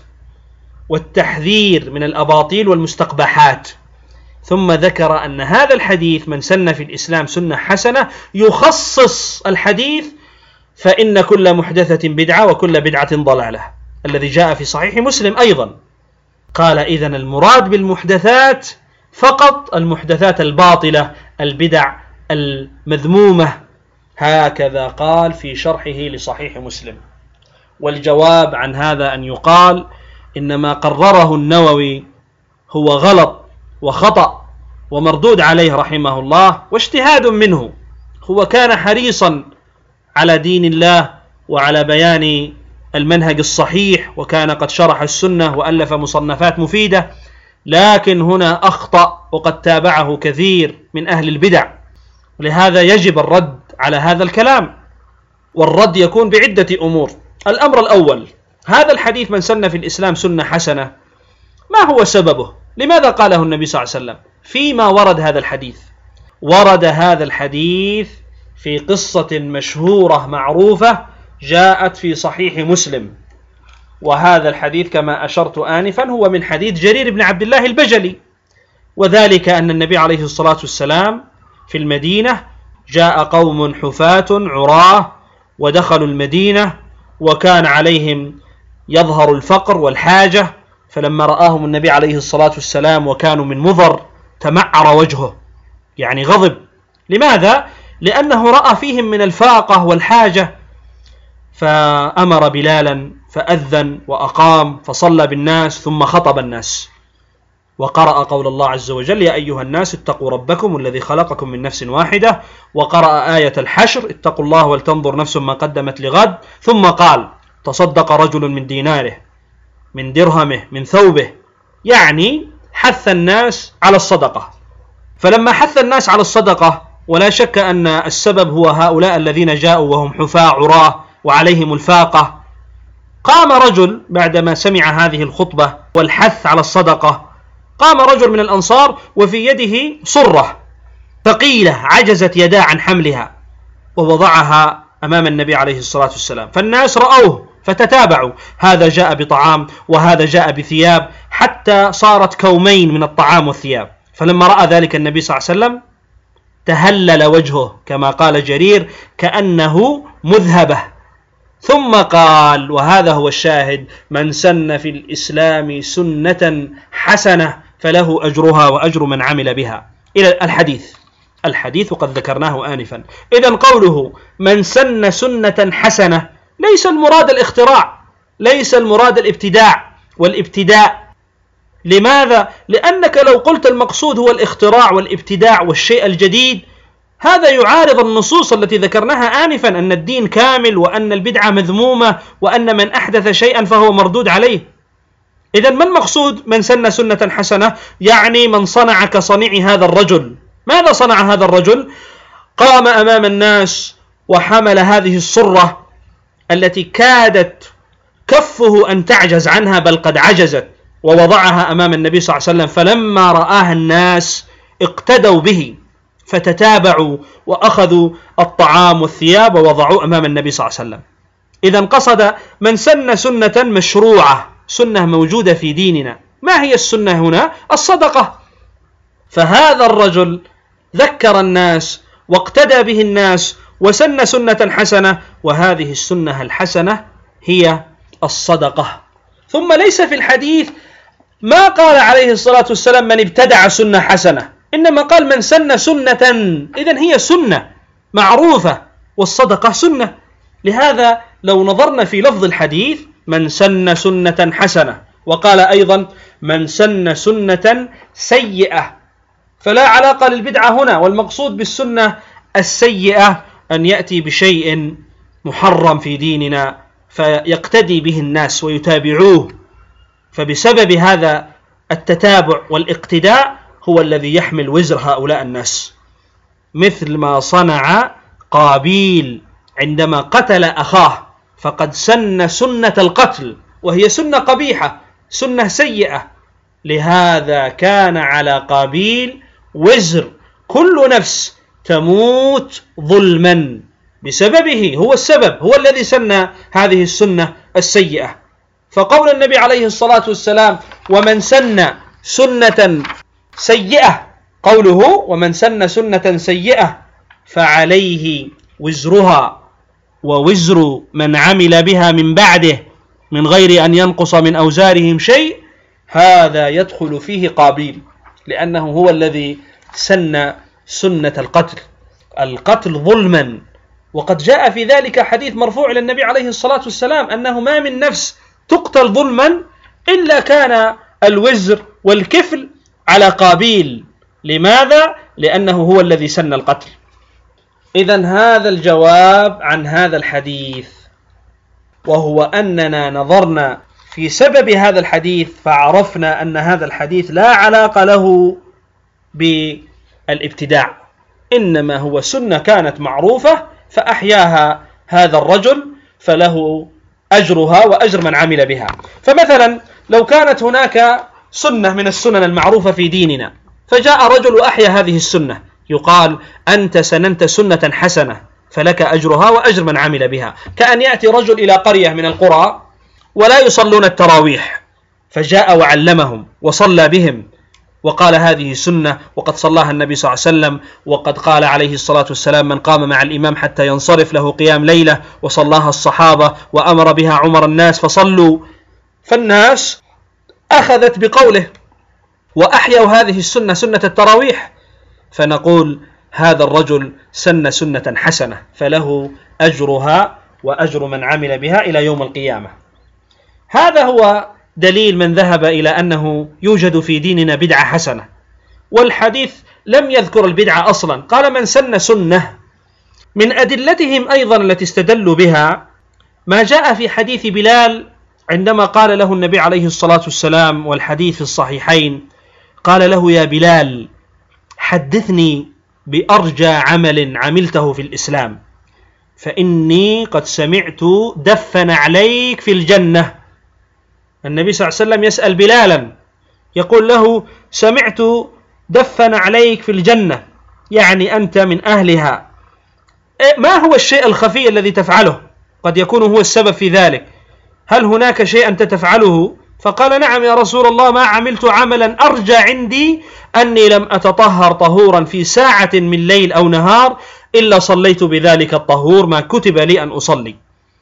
[SPEAKER 1] والتحذير من الأباطيل والمستقبحات. ثم ذكر أن هذا الحديث من سن في الإسلام سنة حسنة يخصص الحديث فإن كل محدثة بدعة وكل بدعة ضلالة، الذي جاء في صحيح مسلم أيضا. قال: إذن المراد بالمحدثات فقط المحدثات الباطلة، البدع المذمومة. هكذا قال في شرحه لصحيح مسلم. والجواب عن هذا أن يقال إن ما قرره النووي هو غلط وخطأ ومردود عليه رحمه الله واجتهاد منه. هو كان حريصا على دين الله وعلى بيان المنهج الصحيح، وكان قد شرح السنة وألف مصنفات مفيدة، لكن هنا أخطأ وقد تابعه كثير من أهل البدع، ولهذا يجب الرد على هذا الكلام. والرد يكون بعدة أمور. الأمر الأول: هذا الحديث من سن في الإسلام سنة حسنة، ما هو سببه؟ لماذا قاله النبي صلى الله عليه وسلم؟ فيما ورد هذا الحديث، ورد هذا الحديث في قصة مشهورة معروفة جاءت في صحيح مسلم، وهذا الحديث كما أشرت آنفا هو من حديث جرير بن عبد الله البجلي. وذلك أن النبي عليه الصلاة والسلام في المدينة جاء قوم حفاة عراه ودخلوا المدينة وكان عليهم يظهر الفقر والحاجة، فلما رآهم النبي عليه الصلاة والسلام وكانوا من مضر تمعر وجهه، يعني غضب. لماذا؟ لأنه رأى فيهم من الفاقة والحاجة، فأمر بلالا فأذن وأقام فصلى بالناس ثم خطب الناس وقرأ قول الله عز وجل: يا أيها الناس اتقوا ربكم الذي خلقكم من نفس واحدة، وقرأ آية الحشر: اتقوا الله ولتنظر نفس ما قدمت لغد، ثم قال: تصدق رجل من ديناره من درهمه من ثوبه، يعني حث الناس على الصدقة. فلما حث الناس على الصدقة، ولا شك أن السبب هو هؤلاء الذين جاءوا وهم حفاة عراة وعليهم الفاقة، قام رجل بعدما سمع هذه الخطبة والحث على الصدقة، قام رجل من الأنصار وفي يده صرة ثقيلة عجزت يداه عن حملها، ووضعها أمام النبي عليه الصلاة والسلام، فالناس رأوه فتتابعوا، هذا جاء بطعام وهذا جاء بثياب، حتى صارت كومين من الطعام والثياب. فلما رأى ذلك النبي صلى الله عليه وسلم تهلل وجهه كما قال جرير كأنه مذهبة، ثم قال، وهذا هو الشاهد: من سن في الإسلام سنة حسنة فله أجرها وأجر من عمل بها، إلى الحديث وقد ذكرناه آنفا. إذن قوله من سن سنة حسنة ليس المراد الاختراع، ليس المراد الابتداع والابتداء، لماذا؟ لأنك لو قلت المقصود هو الاختراع والابتداع والشيء الجديد، هذا يعارض النصوص التي ذكرناها آنفا، أن الدين كامل وأن البدعة مذمومة وأن من أحدث شيئا فهو مردود عليه. إذن ما المقصود من سن سنة حسنة؟ يعني من صنع كصنيع هذا الرجل. ماذا صنع هذا الرجل؟ قام أمام الناس وحمل هذه الصرة التي كادت كفه أن تعجز عنها، بل قد عجزت، ووضعها أمام النبي صلى الله عليه وسلم، فلما رآها الناس اقتدوا به فتتابعوا وأخذوا الطعام والثياب ووضعوه أمام النبي صلى الله عليه وسلم. إذن قصد من سن سنة مشروعة، سنة موجودة في ديننا. ما هي السنة هنا؟ الصدقة. فهذا الرجل ذكر الناس واقتدى به الناس وسن سنة حسنة، وهذه السنة الحسنة هي الصدقة. ثم ليس في الحديث ما قال عليه الصلاة والسلام من ابتدع سنة حسنة، إنما قال من سن سنة. إذن هي سنة معروفة، والصدقة سنة. لهذا لو نظرنا في لفظ الحديث من سن سنة حسنة، وقال أيضا من سن سنة سيئة، فلا علاقة للبدعة هنا، والمقصود بالسنة السيئة أن يأتي بشيء محرم في ديننا فيقتدي به الناس ويتابعوه، فبسبب هذا التتابع والاقتداء هو الذي يحمل وزر هؤلاء الناس. مثل ما صنع قابيل عندما قتل أخاه، فقد سن سنة القتل، وهي سنة قبيحة، سنة سيئة. لهذا كان على قابيل وزر كل نفس تموت ظلما بسببه، هو السبب، هو الذي سن هذه السنة السيئة. فقول النبي عليه الصلاة والسلام ومن سن سنة سيئة، قوله ومن سن سنة سيئة فعليه وزرها ووزر من عمل بها من بعده من غير أن ينقص من أوزارهم شيء، هذا يدخل فيه قابيل، لأنه هو الذي سن سنة القتل ظلما. وقد جاء في ذلك حديث مرفوع إلى النبي عليه الصلاة والسلام أنه ما من نفس تقتل ظلما إلا كان الوزر والكفل على قابيل. لماذا؟ لأنه هو الذي سن القتل. إذن هذا الجواب عن هذا الحديث، وهو أننا نظرنا في سبب هذا الحديث فعرفنا أن هذا الحديث لا علاقة له بالابتداع، إنما هو سنة كانت معروفة فأحياها هذا الرجل، فله أجرها وأجر من عمل بها. فمثلا لو كانت هناك سنة من السنن المعروفة في ديننا، فجاء رجل وأحيا هذه السنة، يقال أنت سننت سنة حسنة فلك أجرها وأجر من عمل بها. كأن يأتي رجل إلى قرية من القرى ولا يصلون التراويح، فجاء وعلمهم وصلى بهم وقال هذه سنة وقد صلاها النبي صلى الله عليه وسلم، وقد قال عليه الصلاة والسلام من قام مع الإمام حتى ينصرف له قيام ليلة، وصلاها الصحابة وأمر بها عمر الناس فصلوا. فالناس أخذت بقوله وأحيوا هذه السنة، سنة التراويح، فنقول هذا الرجل سن سنة حسنة فله أجرها وأجر من عمل بها إلى يوم القيامة. هذا هو دليل من ذهب إلى أنه يوجد في ديننا بدعة حسنة، والحديث لم يذكر البدعة أصلا، قال من سن سنة. من أدلتهم أيضا التي استدلوا بها ما جاء في حديث بلال عندما قال له النبي عليه الصلاة والسلام، والحديث في الصحيحين، قال له يا بلال حدثني بأرجى عمل عملته في الإسلام، فإني قد سمعت دفن عليك في الجنة. النبي صلى الله عليه وسلم يسأل بلالا يقول له سمعت دفن عليك في الجنة، يعني أنت من أهلها، ما هو الشيء الخفي الذي تفعله؟ قد يكون هو السبب في ذلك، هل هناك شيء أنت تفعله؟ فقال نعم يا رسول الله، ما عملت عملا أرجى عندي أني لم أتطهر طهورا في ساعة من ليل أو نهار إلا صليت بذلك الطهور ما كتب لي أن أصلي.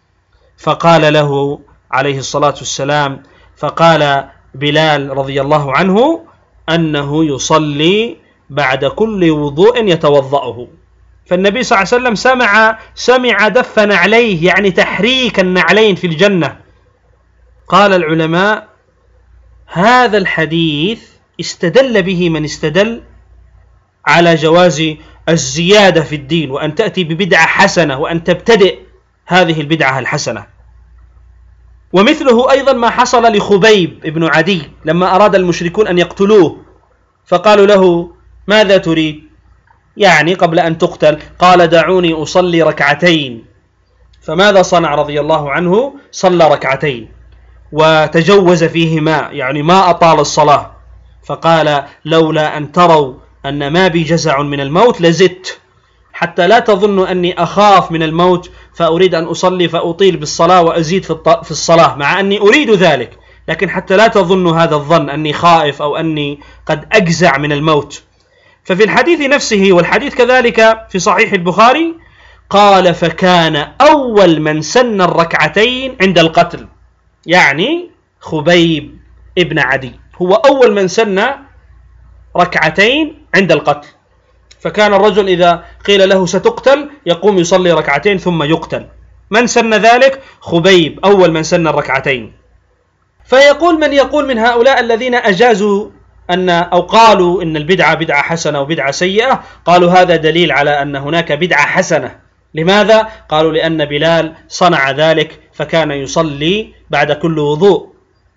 [SPEAKER 1] فقال له عليه الصلاة والسلام، فقال بلال رضي الله عنه أنه يصلي بعد كل وضوء يتوضأه. فالنبي صلى الله عليه وسلم سمع دفن عليه، يعني تحريك النعلين في الجنة. قال العلماء هذا الحديث استدل به من استدل على جواز الزيادة في الدين، وأن تأتي ببدعة حسنة وأن تبتدئ هذه البدعة الحسنة. ومثله أيضا ما حصل لخبيب ابن عدي لما أراد المشركون أن يقتلوه، فقالوا له ماذا تريد؟ يعني قبل أن تقتل قال دعوني أصلي ركعتين. فماذا صنع رضي الله عنه؟ صلى ركعتين وتجوز فيهما، يعني ما أطال الصلاة، فقال لولا أن تروا أن ما بي جزع من الموت لزدت، حتى لا تظنوا أني أخاف من الموت فأريد أن أصلي فأطيل بالصلاة وأزيد في الصلاة، مع أني أريد ذلك، لكن حتى لا تظنوا هذا الظن أني خائف أو أني قد أجزع من الموت. ففي الحديث نفسه، والحديث كذلك في صحيح البخاري، قال فكان أول من سن الركعتين عند القتل، يعني خبيب ابن عدي هو أول من سن ركعتين عند القتل. فكان الرجل إذا قيل له ستقتل يقوم يصلي ركعتين ثم يقتل. من سن ذلك؟ خبيب، أول من سن الركعتين. فيقول من يقول من هؤلاء الذين أجازوا أو قالوا إن البدعة بدعة حسنة وبدعة سيئة، قالوا هذا دليل على أن هناك بدعة حسنة. لماذا؟ قالوا لأن بلال صنع ذلك فكان يصلي بعد كل وضوء،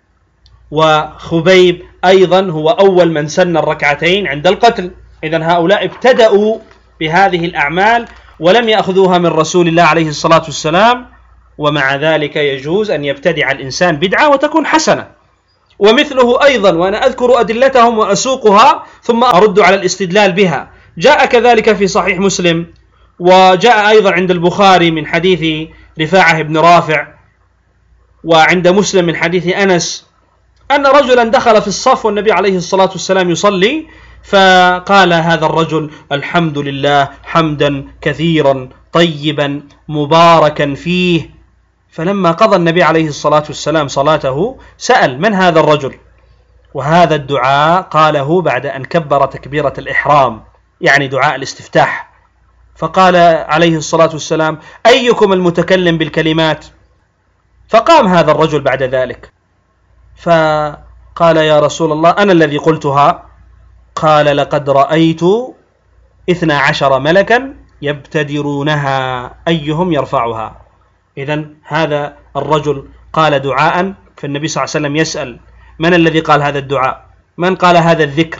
[SPEAKER 1] وخبيب أيضا هو أول من سن الركعتين عند القتل. إذن هؤلاء ابتدأوا بهذه الأعمال ولم يأخذوها من رسول الله عليه الصلاة والسلام، ومع ذلك يجوز أن يبتدع الإنسان بدعة وتكون حسنة. ومثله أيضا، وأنا أذكر أدلتهم وأسوقها ثم أرد على الاستدلال بها، جاء كذلك في صحيح مسلم، وجاء أيضا عند البخاري من حديث رفاعة بن رافع، وعند مسلم من حديث أنس، أن رجلا دخل في الصف والنبي عليه الصلاة والسلام يصلي، فقال هذا الرجل الحمد لله حمدا كثيرا طيبا مباركا فيه. فلما قضى النبي عليه الصلاة والسلام صلاته سأل من هذا الرجل؟ وهذا الدعاء قاله بعد أن كبر تكبيرة الإحرام، يعني دعاء الاستفتاح. فقال عليه الصلاة والسلام أيكم المتكلم بالكلمات؟ فقام هذا الرجل بعد ذلك فقال يا رسول الله أنا الذي قلتها. قال لقد رأيت 12 ملكا يبتدرونها أيهم يرفعها. إذن هذا الرجل قال دعاء، فالنبي صلى الله عليه وسلم يسأل من الذي قال هذا الدعاء؟ من قال هذا الذكر؟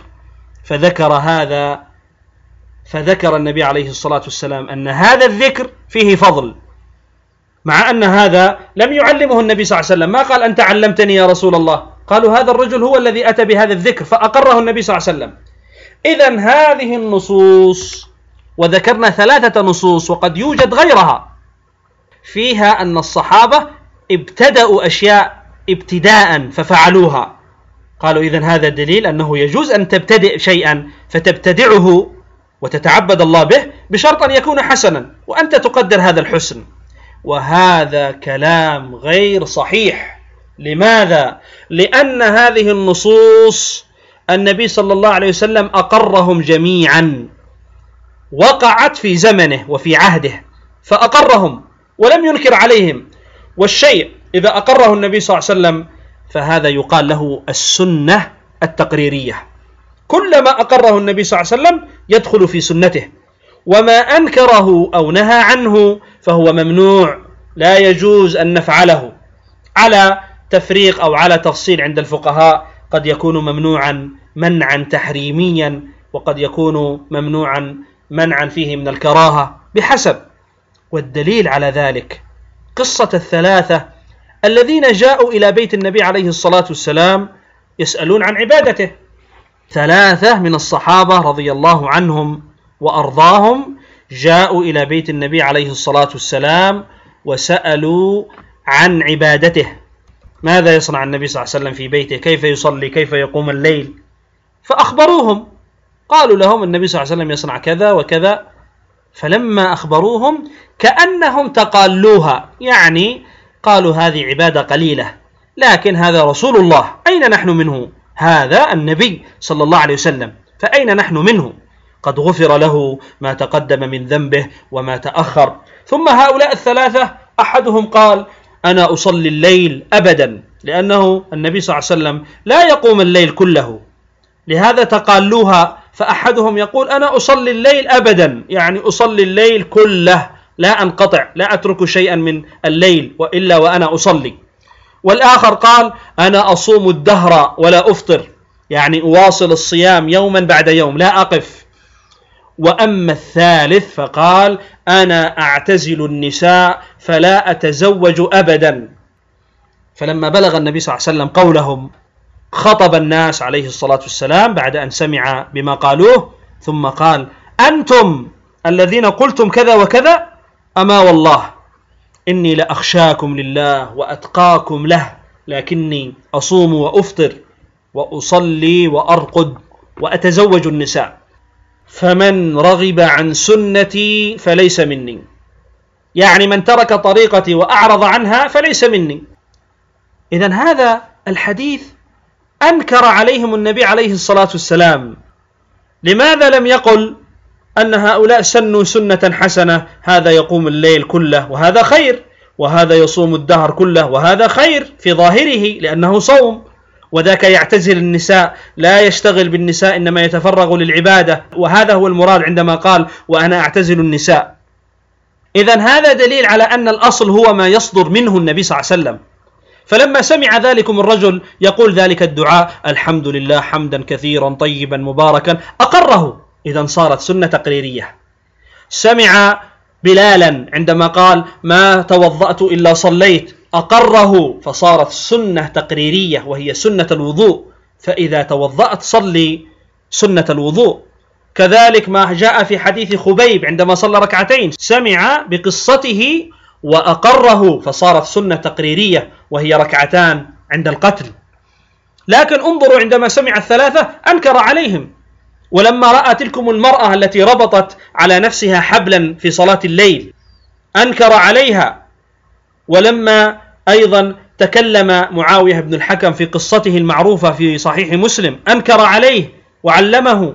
[SPEAKER 1] فذكر النبي عليه الصلاة والسلام أن هذا الذكر فيه فضل، مع أن هذا لم يعلمه النبي صلى الله عليه وسلم، ما قال أنت علمتني يا رسول الله، قالوا هذا الرجل هو الذي أتى بهذا الذكر فأقره النبي صلى الله عليه وسلم. إذن هذه النصوص، وذكرنا 3 نصوص وقد يوجد غيرها، فيها أن الصحابة ابتدأوا أشياء ابتداء ففعلوها، قالوا إذن هذا دليل أنه يجوز أن تبتدئ شيئا فتبتدعه وتتعبد الله به بشرط أن يكون حسنا وأنت تقدر هذا الحسن. وهذا كلام غير صحيح. لماذا؟ لأن هذه النصوص النبي صلى الله عليه وسلم أقرهم جميعا، وقعت في زمنه وفي عهده فأقرهم ولم ينكر عليهم. والشيء إذا أقره النبي صلى الله عليه وسلم فهذا يقال له السنة التقريرية. كل ما أقره النبي صلى الله عليه وسلم يدخل في سنته، وما أنكره أو نهى عنه فهو ممنوع، لا يجوز أن نفعله. على تفريق أو على تفصيل عند الفقهاء، قد يكون ممنوعا منعا تحريميا، وقد يكون ممنوعا منعا فيه من الكراهة بحسب. والدليل على ذلك قصة 3 الذين جاءوا إلى بيت النبي عليه الصلاة والسلام يسألون عن عبادته. 3 من الصحابة رضي الله عنهم وأرضاهم جاءوا إلى بيت النبي عليه الصلاة والسلام وسألوا عن عبادته، ماذا يصنع النبي صلى الله عليه وسلم في بيته، كيف يصلي، كيف يقوم الليل. فأخبروهم، قالوا لهم النبي صلى الله عليه وسلم يصنع كذا وكذا. فلما أخبروهم كأنهم تقالوها، يعني قالوا هذه عبادة قليلة، لكن هذا رسول الله أين نحن منه؟ هذا النبي صلى الله عليه وسلم فأين نحن منه؟ قد غفر له ما تقدم من ذنبه وما تأخر. ثم هؤلاء 3 أحدهم قال أنا أصلي الليل أبدا لأنه النبي صلى الله عليه وسلم لا يقوم الليل كله، لهذا تقالوها. فأحدهم يقول أنا أصلي الليل أبدا، يعني أصلي الليل كله لا أنقطع، لا أترك شيئا من الليل وإلا وأنا أصلي. والآخر قال أنا أصوم الدهر ولا أفطر، يعني أواصل الصيام يوما بعد يوم لا أقف. وأما الثالث فقال أنا أعتزل النساء فلا أتزوج أبدا. فلما بلغ النبي صلى الله عليه وسلم قولهم خطب الناس عليه الصلاة والسلام بعد أن سمع بما قالوه، ثم قال أنتم الذين قلتم كذا وكذا، أما والله إني لأخشاكم لله وأتقاكم له، لكني أصوم وأفطر وأصلي وأرقد وأتزوج النساء، فمن رغب عن سنتي فليس مني، يعني من ترك طريقتي وأعرض عنها فليس مني. إذن هذا الحديث أنكر عليهم النبي عليه الصلاة والسلام. لماذا لم يقل أن هؤلاء سنوا سنة حسنة، هذا يقوم الليل كله وهذا خير، وهذا يصوم الدهر كله وهذا خير في ظاهره لأنه صوم، وذاك يعتزل النساء لا يشتغل بالنساء إنما يتفرغ للعبادة، وهذا هو المراد عندما قال وأنا أعتزل النساء. إذن هذا دليل على أن الأصل هو ما يصدر منه النبي صلى الله عليه وسلم. فلما سمع ذلكم الرجل يقول ذلك الدعاء الحمد لله حمدا كثيرا طيبا مباركا أقره، إذن صارت سنة تقريرية. سمع بلالا عندما قال ما توضأت إلا صليت أقره، فصارت سنة تقريرية وهي سنة الوضوء، فإذا توضأت صلي سنة الوضوء. كذلك ما جاء في حديث خبيب عندما صلى ركعتين سمع بقصته وأقره، فصارت سنة تقريرية وهي ركعتان عند القتل. لكن انظروا عندما سمع الثلاثة أنكر عليهم. ولما رأى تلكم المرأة التي ربطت على نفسها حبلا في صلاة الليل أنكر عليها. ولما أيضا تكلم معاوية بن الحكم في قصته المعروفة في صحيح مسلم أنكر عليه وعلمه.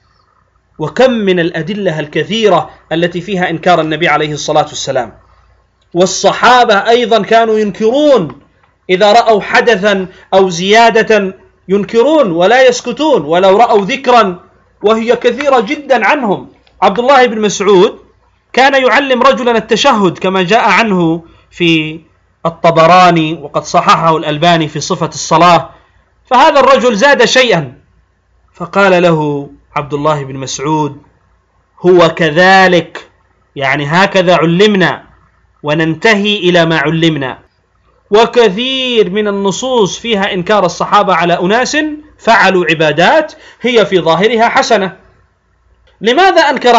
[SPEAKER 1] وكم من الأدلة الكثيرة التي فيها إنكار النبي عليه الصلاة والسلام. والصحابة أيضا كانوا ينكرون إذا رأوا حدثا أو زيادة، ينكرون ولا يسكتون ولو رأوا ذكرا، وهي كثيرة جدا عنهم. عبد الله بن مسعود كان يعلم رجلا التشهد كما جاء عنه في الطبراني وقد صححه الألباني في صفة الصلاة. فهذا الرجل زاد شيئا فقال له عبد الله بن مسعود هو كذلك، يعني هكذا علمنا وننتهي إلى ما علمنا. وكثير من النصوص فيها إنكار الصحابة على أناس فعلوا عبادات هي في ظاهرها حسنة. لماذا أنكر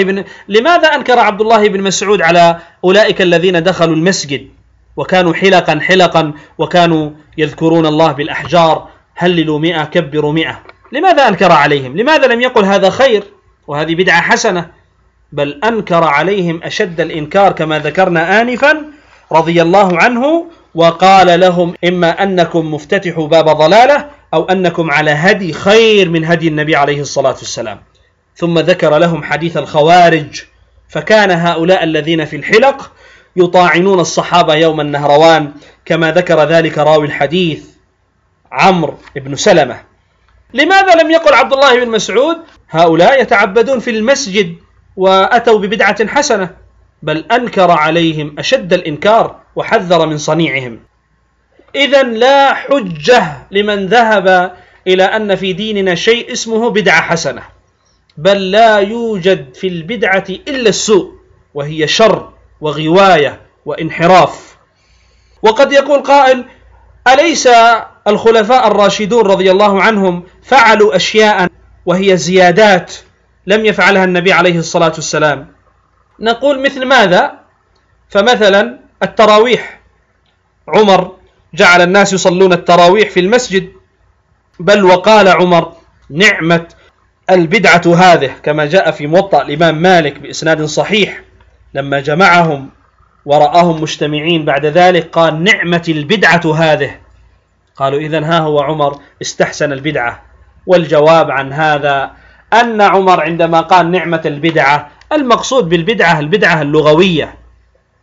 [SPEAKER 1] عبد الله بن مسعود على أولئك الذين دخلوا المسجد وكانوا حلقا وكانوا يذكرون الله بالأحجار هللوا 100 كبروا 100؟ لماذا أنكر عليهم؟ لماذا لم يقل هذا خير وهذه بدعة حسنة؟ بل أنكر عليهم أشد الإنكار كما ذكرنا آنفا رضي الله عنه، وقال لهم إما أنكم مفتتحوا باب ضلالة أو أنكم على هدي خير من هدي النبي عليه الصلاة والسلام. ثم ذكر لهم حديث الخوارج، فكان هؤلاء الذين في الحلق يطاعنون الصحابة يوم النهروان كما ذكر ذلك راوي الحديث عمرو بن سلمة. لماذا لم يقل عبد الله بن مسعود هؤلاء يتعبدون في المسجد وأتوا ببدعة حسنة؟ بل أنكر عليهم أشد الإنكار وحذر من صنيعهم. إذن لا حجة لمن ذهب إلى أن في ديننا شيء اسمه بدعة حسنة، بل لا يوجد في البدعة إلا السوء، وهي شر وغواية وانحراف. وقد يقول قائل أليس الخلفاء الراشدون رضي الله عنهم فعلوا أشياء وهي زيادات لم يفعلها النبي عليه الصلاة والسلام؟ نقول مثل ماذا؟ فمثلا التراويح، عمر جعل الناس يصلون التراويح في المسجد، بل وقال عمر نعمة البدعة هذه كما جاء في موطأ الإمام مالك بإسناد صحيح، لما جمعهم ورآهم مجتمعين بعد ذلك قال نعمة البدعة هذه. قالوا إذن ها هو عمر استحسن البدعة. والجواب عن هذا أن عمر عندما قال نعمة البدعة المقصود بالبدعة البدعة اللغوية،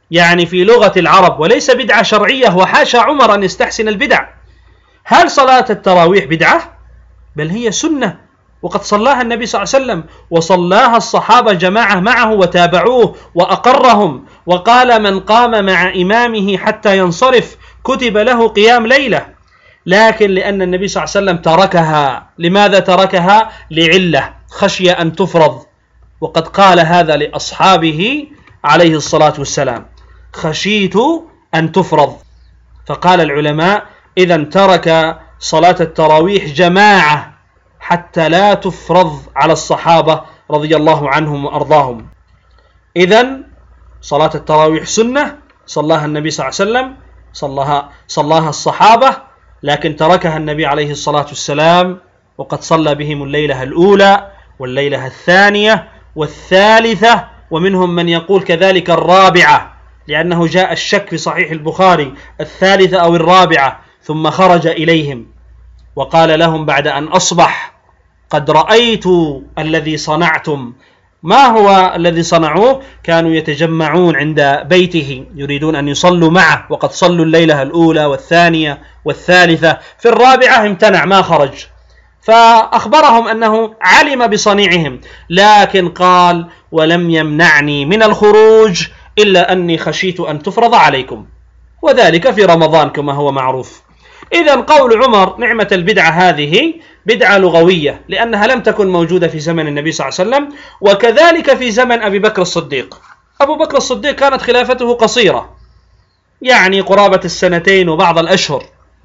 [SPEAKER 1] يعني في لغة العرب، وليس بدعة شرعية، وحاشا عمر أن يستحسن البدع. هل صلاة التراويح بدعة؟ بل هي سنة، وقد صلاها النبي صلى الله عليه وسلم، وصلاها الصحابة جماعة معه وتابعوه وأقرهم، وقال من قام مع إمامه حتى ينصرف كتب له قيام ليلة. لكن لأن النبي صلى الله عليه وسلم تركها. لماذا تركها؟ لعلة، خشية أن تفرض، وقد قال هذا لأصحابه عليه الصلاة والسلام: خشيت أن تفرض. فقال العلماء: إذن ترك صلاة التراويح جماعة حتى لا تفرض على الصحابة رضي الله عنهم وأرضاهم. إذن صلاة التراويح سنة، صلاها النبي صلى الله عليه وسلم، صلاها الصحابة، لكن تركها النبي عليه الصلاة والسلام، وقد صلى بهم الليلة الأولى والليلة الثانية والثالثة، ومنهم من يقول كذلك الرابعة، لأنه جاء الشك في صحيح البخاري الثالثة أو الرابعة، ثم خرج إليهم وقال لهم بعد أن أصبح: قد رأيت الذي صنعتم. ما هو الذي صنعوه؟ كانوا يتجمعون عند بيته يريدون أن يصلوا معه، وقد صلوا الليلة الأولى والثانية والثالثة، في الرابعة امتنع ما خرج، فأخبرهم أنه علم بصنيعهم، لكن قال: ولم يمنعني من الخروج إلا أني خشيت أن تفرض عليكم، وذلك في رمضان كما هو معروف. إذن قول عمر نعمة البدعة هذه بدعة لغوية، لأنها لم تكن موجودة في زمن النبي صلى الله عليه وسلم، وكذلك في زمن أبي بكر الصديق. أبو بكر الصديق كانت خلافته قصيرة، يعني قرابة السنتين وبعض الأشهر،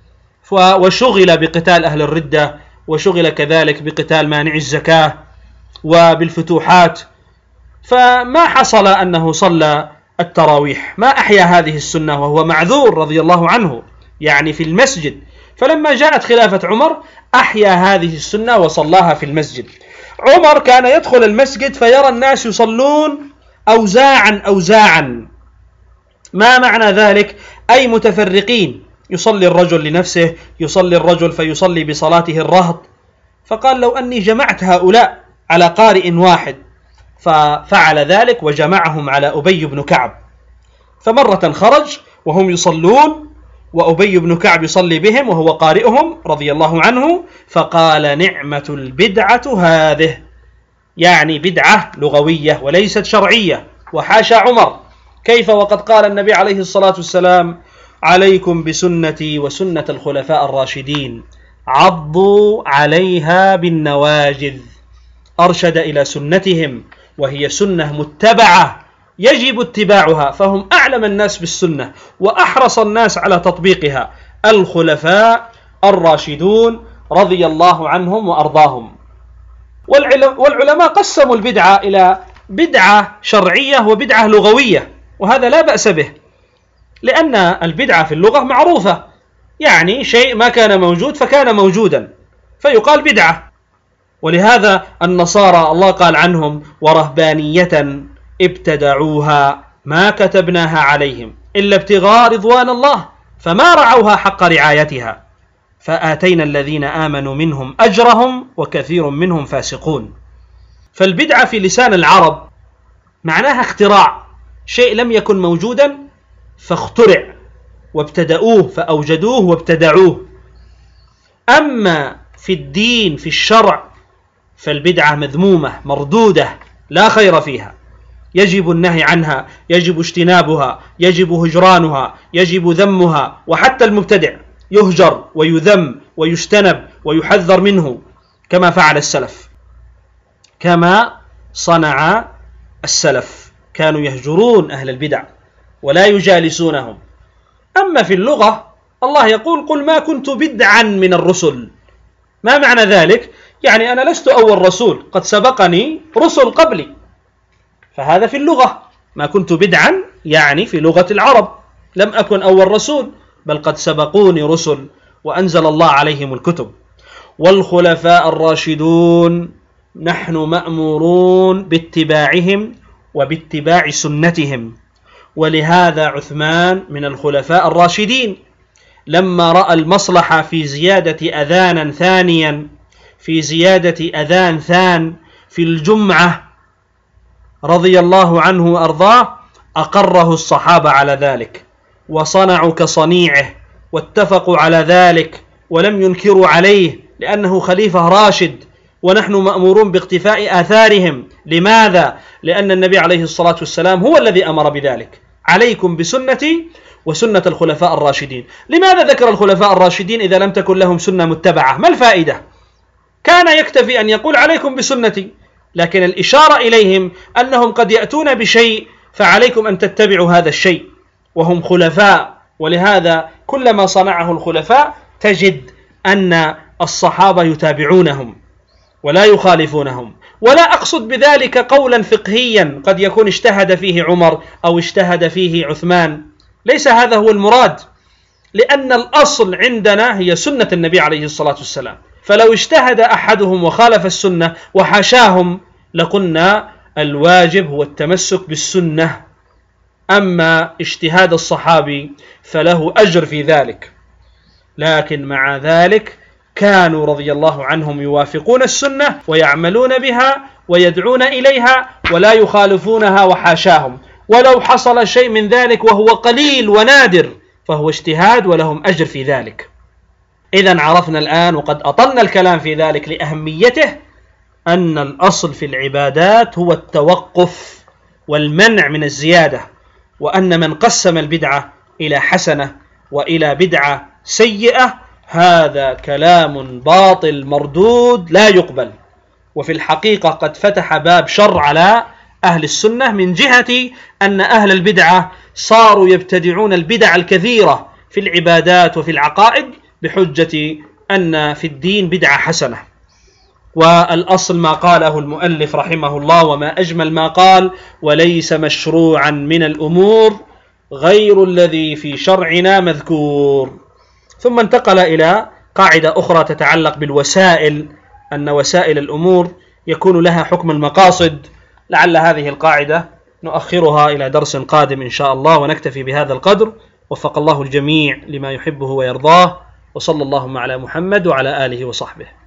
[SPEAKER 1] وشغل بقتال أهل الردة، وشغل كذلك بقتال مانع الزكاة وبالفتوحات، فما حصل أنه صلى التراويح، ما أحيا هذه السنة، وهو معذور رضي الله عنه يعني في المسجد. فلما جاءت خلافة عمر أحيا هذه السنة وصلاها في المسجد. عمر كان يدخل المسجد فيرى الناس يصلون أوزاعا. ما معنى ذلك؟ أي متفرقين، يصلي الرجل لنفسه، يصلي الرجل فيصلي بصلاته الرهط. فقال: لو أني جمعت هؤلاء على قارئ واحد، ففعل ذلك وجمعهم على أبي بن كعب. فمرة خرج وهم يصلون وأبي بن كعب يصلي بهم وهو قارئهم رضي الله عنه، فقال: نعمة البدعة هذه، يعني بدعة لغوية وليست شرعية. وحاشا عمر، كيف وقد قال النبي عليه الصلاة والسلام: عليكم بسنتي وسنة الخلفاء الراشدين، عضوا عليها بالنواجذ. أرشد إلى سنتهم، وهي سنة متبعة يجب اتباعها، فهم أعلم الناس بالسنة وأحرص الناس على تطبيقها، الخلفاء الراشدون رضي الله عنهم وأرضاهم. والعلماء قسموا البدعة إلى بدعة شرعية وبدعة لغوية، وهذا لا بأس به، لأن البدعة في اللغة معروفة، يعني شيء ما كان موجود فكان موجودا فيقال بدعة. ولهذا النصارى الله قال عنهم: ورهبانية ابتدعوها ما كتبناها عليهم إلا ابتغاء رضوان الله فما رعوها حق رعايتها فآتينا الذين آمنوا منهم أجرهم وكثير منهم فاسقون. فالبدعة في لسان العرب معناها اختراع، شيء لم يكن موجودا فاخترع، وابتدأوه فأوجدوه وابتدعوه. أما في الدين في الشرع فالبدعة مذمومة مردودة لا خير فيها، يجب النهي عنها، يجب اجتنابها، يجب هجرانها، يجب ذمها، وحتى المبتدع يهجر ويذم ويجتنب ويحذر منه، كما فعل السلف، كما صنع السلف، كانوا يهجرون أهل البدع ولا يجالسونهم. أما في اللغة الله يقول: قل ما كنت بدعا من الرسل. ما معنى ذلك؟ يعني أنا لست أول رسول، قد سبقني رسل قبلي، فهذا في اللغة. ما كنت بدعا يعني في لغة العرب لم أكن أول رسول، بل قد سبقوني رسل وأنزل الله عليهم الكتب. والخلفاء الراشدون نحن مأمورون باتباعهم وباتباع سنتهم. ولهذا عثمان من الخلفاء الراشدين لما رأى المصلحة في زيادة أذانا ثانيا، في زيادة أذان ثان في الجمعة رضي الله عنه وأرضاه، أقره الصحابة على ذلك وصنعوا كصنيعه واتفقوا على ذلك ولم ينكروا عليه لأنه خليفة راشد ونحن مأمورون باقتفاء آثارهم. لماذا؟ لأن النبي عليه الصلاة والسلام هو الذي أمر بذلك: عليكم بسنتي وسنة الخلفاء الراشدين. لماذا ذكر الخلفاء الراشدين إذا لم تكن لهم سنة متبعة؟ ما الفائدة؟ كان يكتفي أن يقول عليكم بسنتي، لكن الإشارة إليهم أنهم قد يأتون بشيء فعليكم أن تتبعوا هذا الشيء، وهم خلفاء. ولهذا كلما صنعه الخلفاء تجد أن الصحابة يتابعونهم ولا يخالفونهم. ولا أقصد بذلك قولا فقهيا قد يكون اجتهد فيه عمر أو اجتهد فيه عثمان، ليس هذا هو المراد، لأن الأصل عندنا هي سنة النبي عليه الصلاة والسلام. فلو اجتهد أحدهم وخالف السنة وحاشاهم لقلنا الواجب هو التمسك بالسنة. أما اجتهاد الصحابي فله أجر في ذلك، لكن مع ذلك كانوا رضي الله عنهم يوافقون السنة ويعملون بها ويدعون إليها ولا يخالفونها وحاشاهم. ولو حصل شيء من ذلك وهو قليل ونادر فهو اجتهاد ولهم أجر في ذلك. إذن عرفنا الآن وقد أطلنا الكلام في ذلك لأهميته أن الأصل في العبادات هو التوقف والمنع من الزيادة، وأن من قسم البدعة إلى حسنة وإلى بدعة سيئة هذا كلام باطل مردود لا يقبل. وفي الحقيقة قد فتح باب شر على أهل السنة من جهة أن أهل البدعة صاروا يبتدعون البدع الكثيرة في العبادات وفي العقائد بحجة أن في الدين بدعة حسنة. والأصل ما قاله المؤلف رحمه الله وما أجمل ما قال: وليس مشروعا من الأمور غير الذي في شرعنا مذكور. ثم انتقل إلى قاعدة أخرى تتعلق بالوسائل، أن وسائل الأمور يكون لها حكم المقاصد. لعل هذه القاعدة نؤخرها إلى درس قادم إن شاء الله، ونكتفي بهذا القدر. وفق الله الجميع لما يحبه ويرضاه، وصلى اللهم على محمد وعلى آله وصحبه.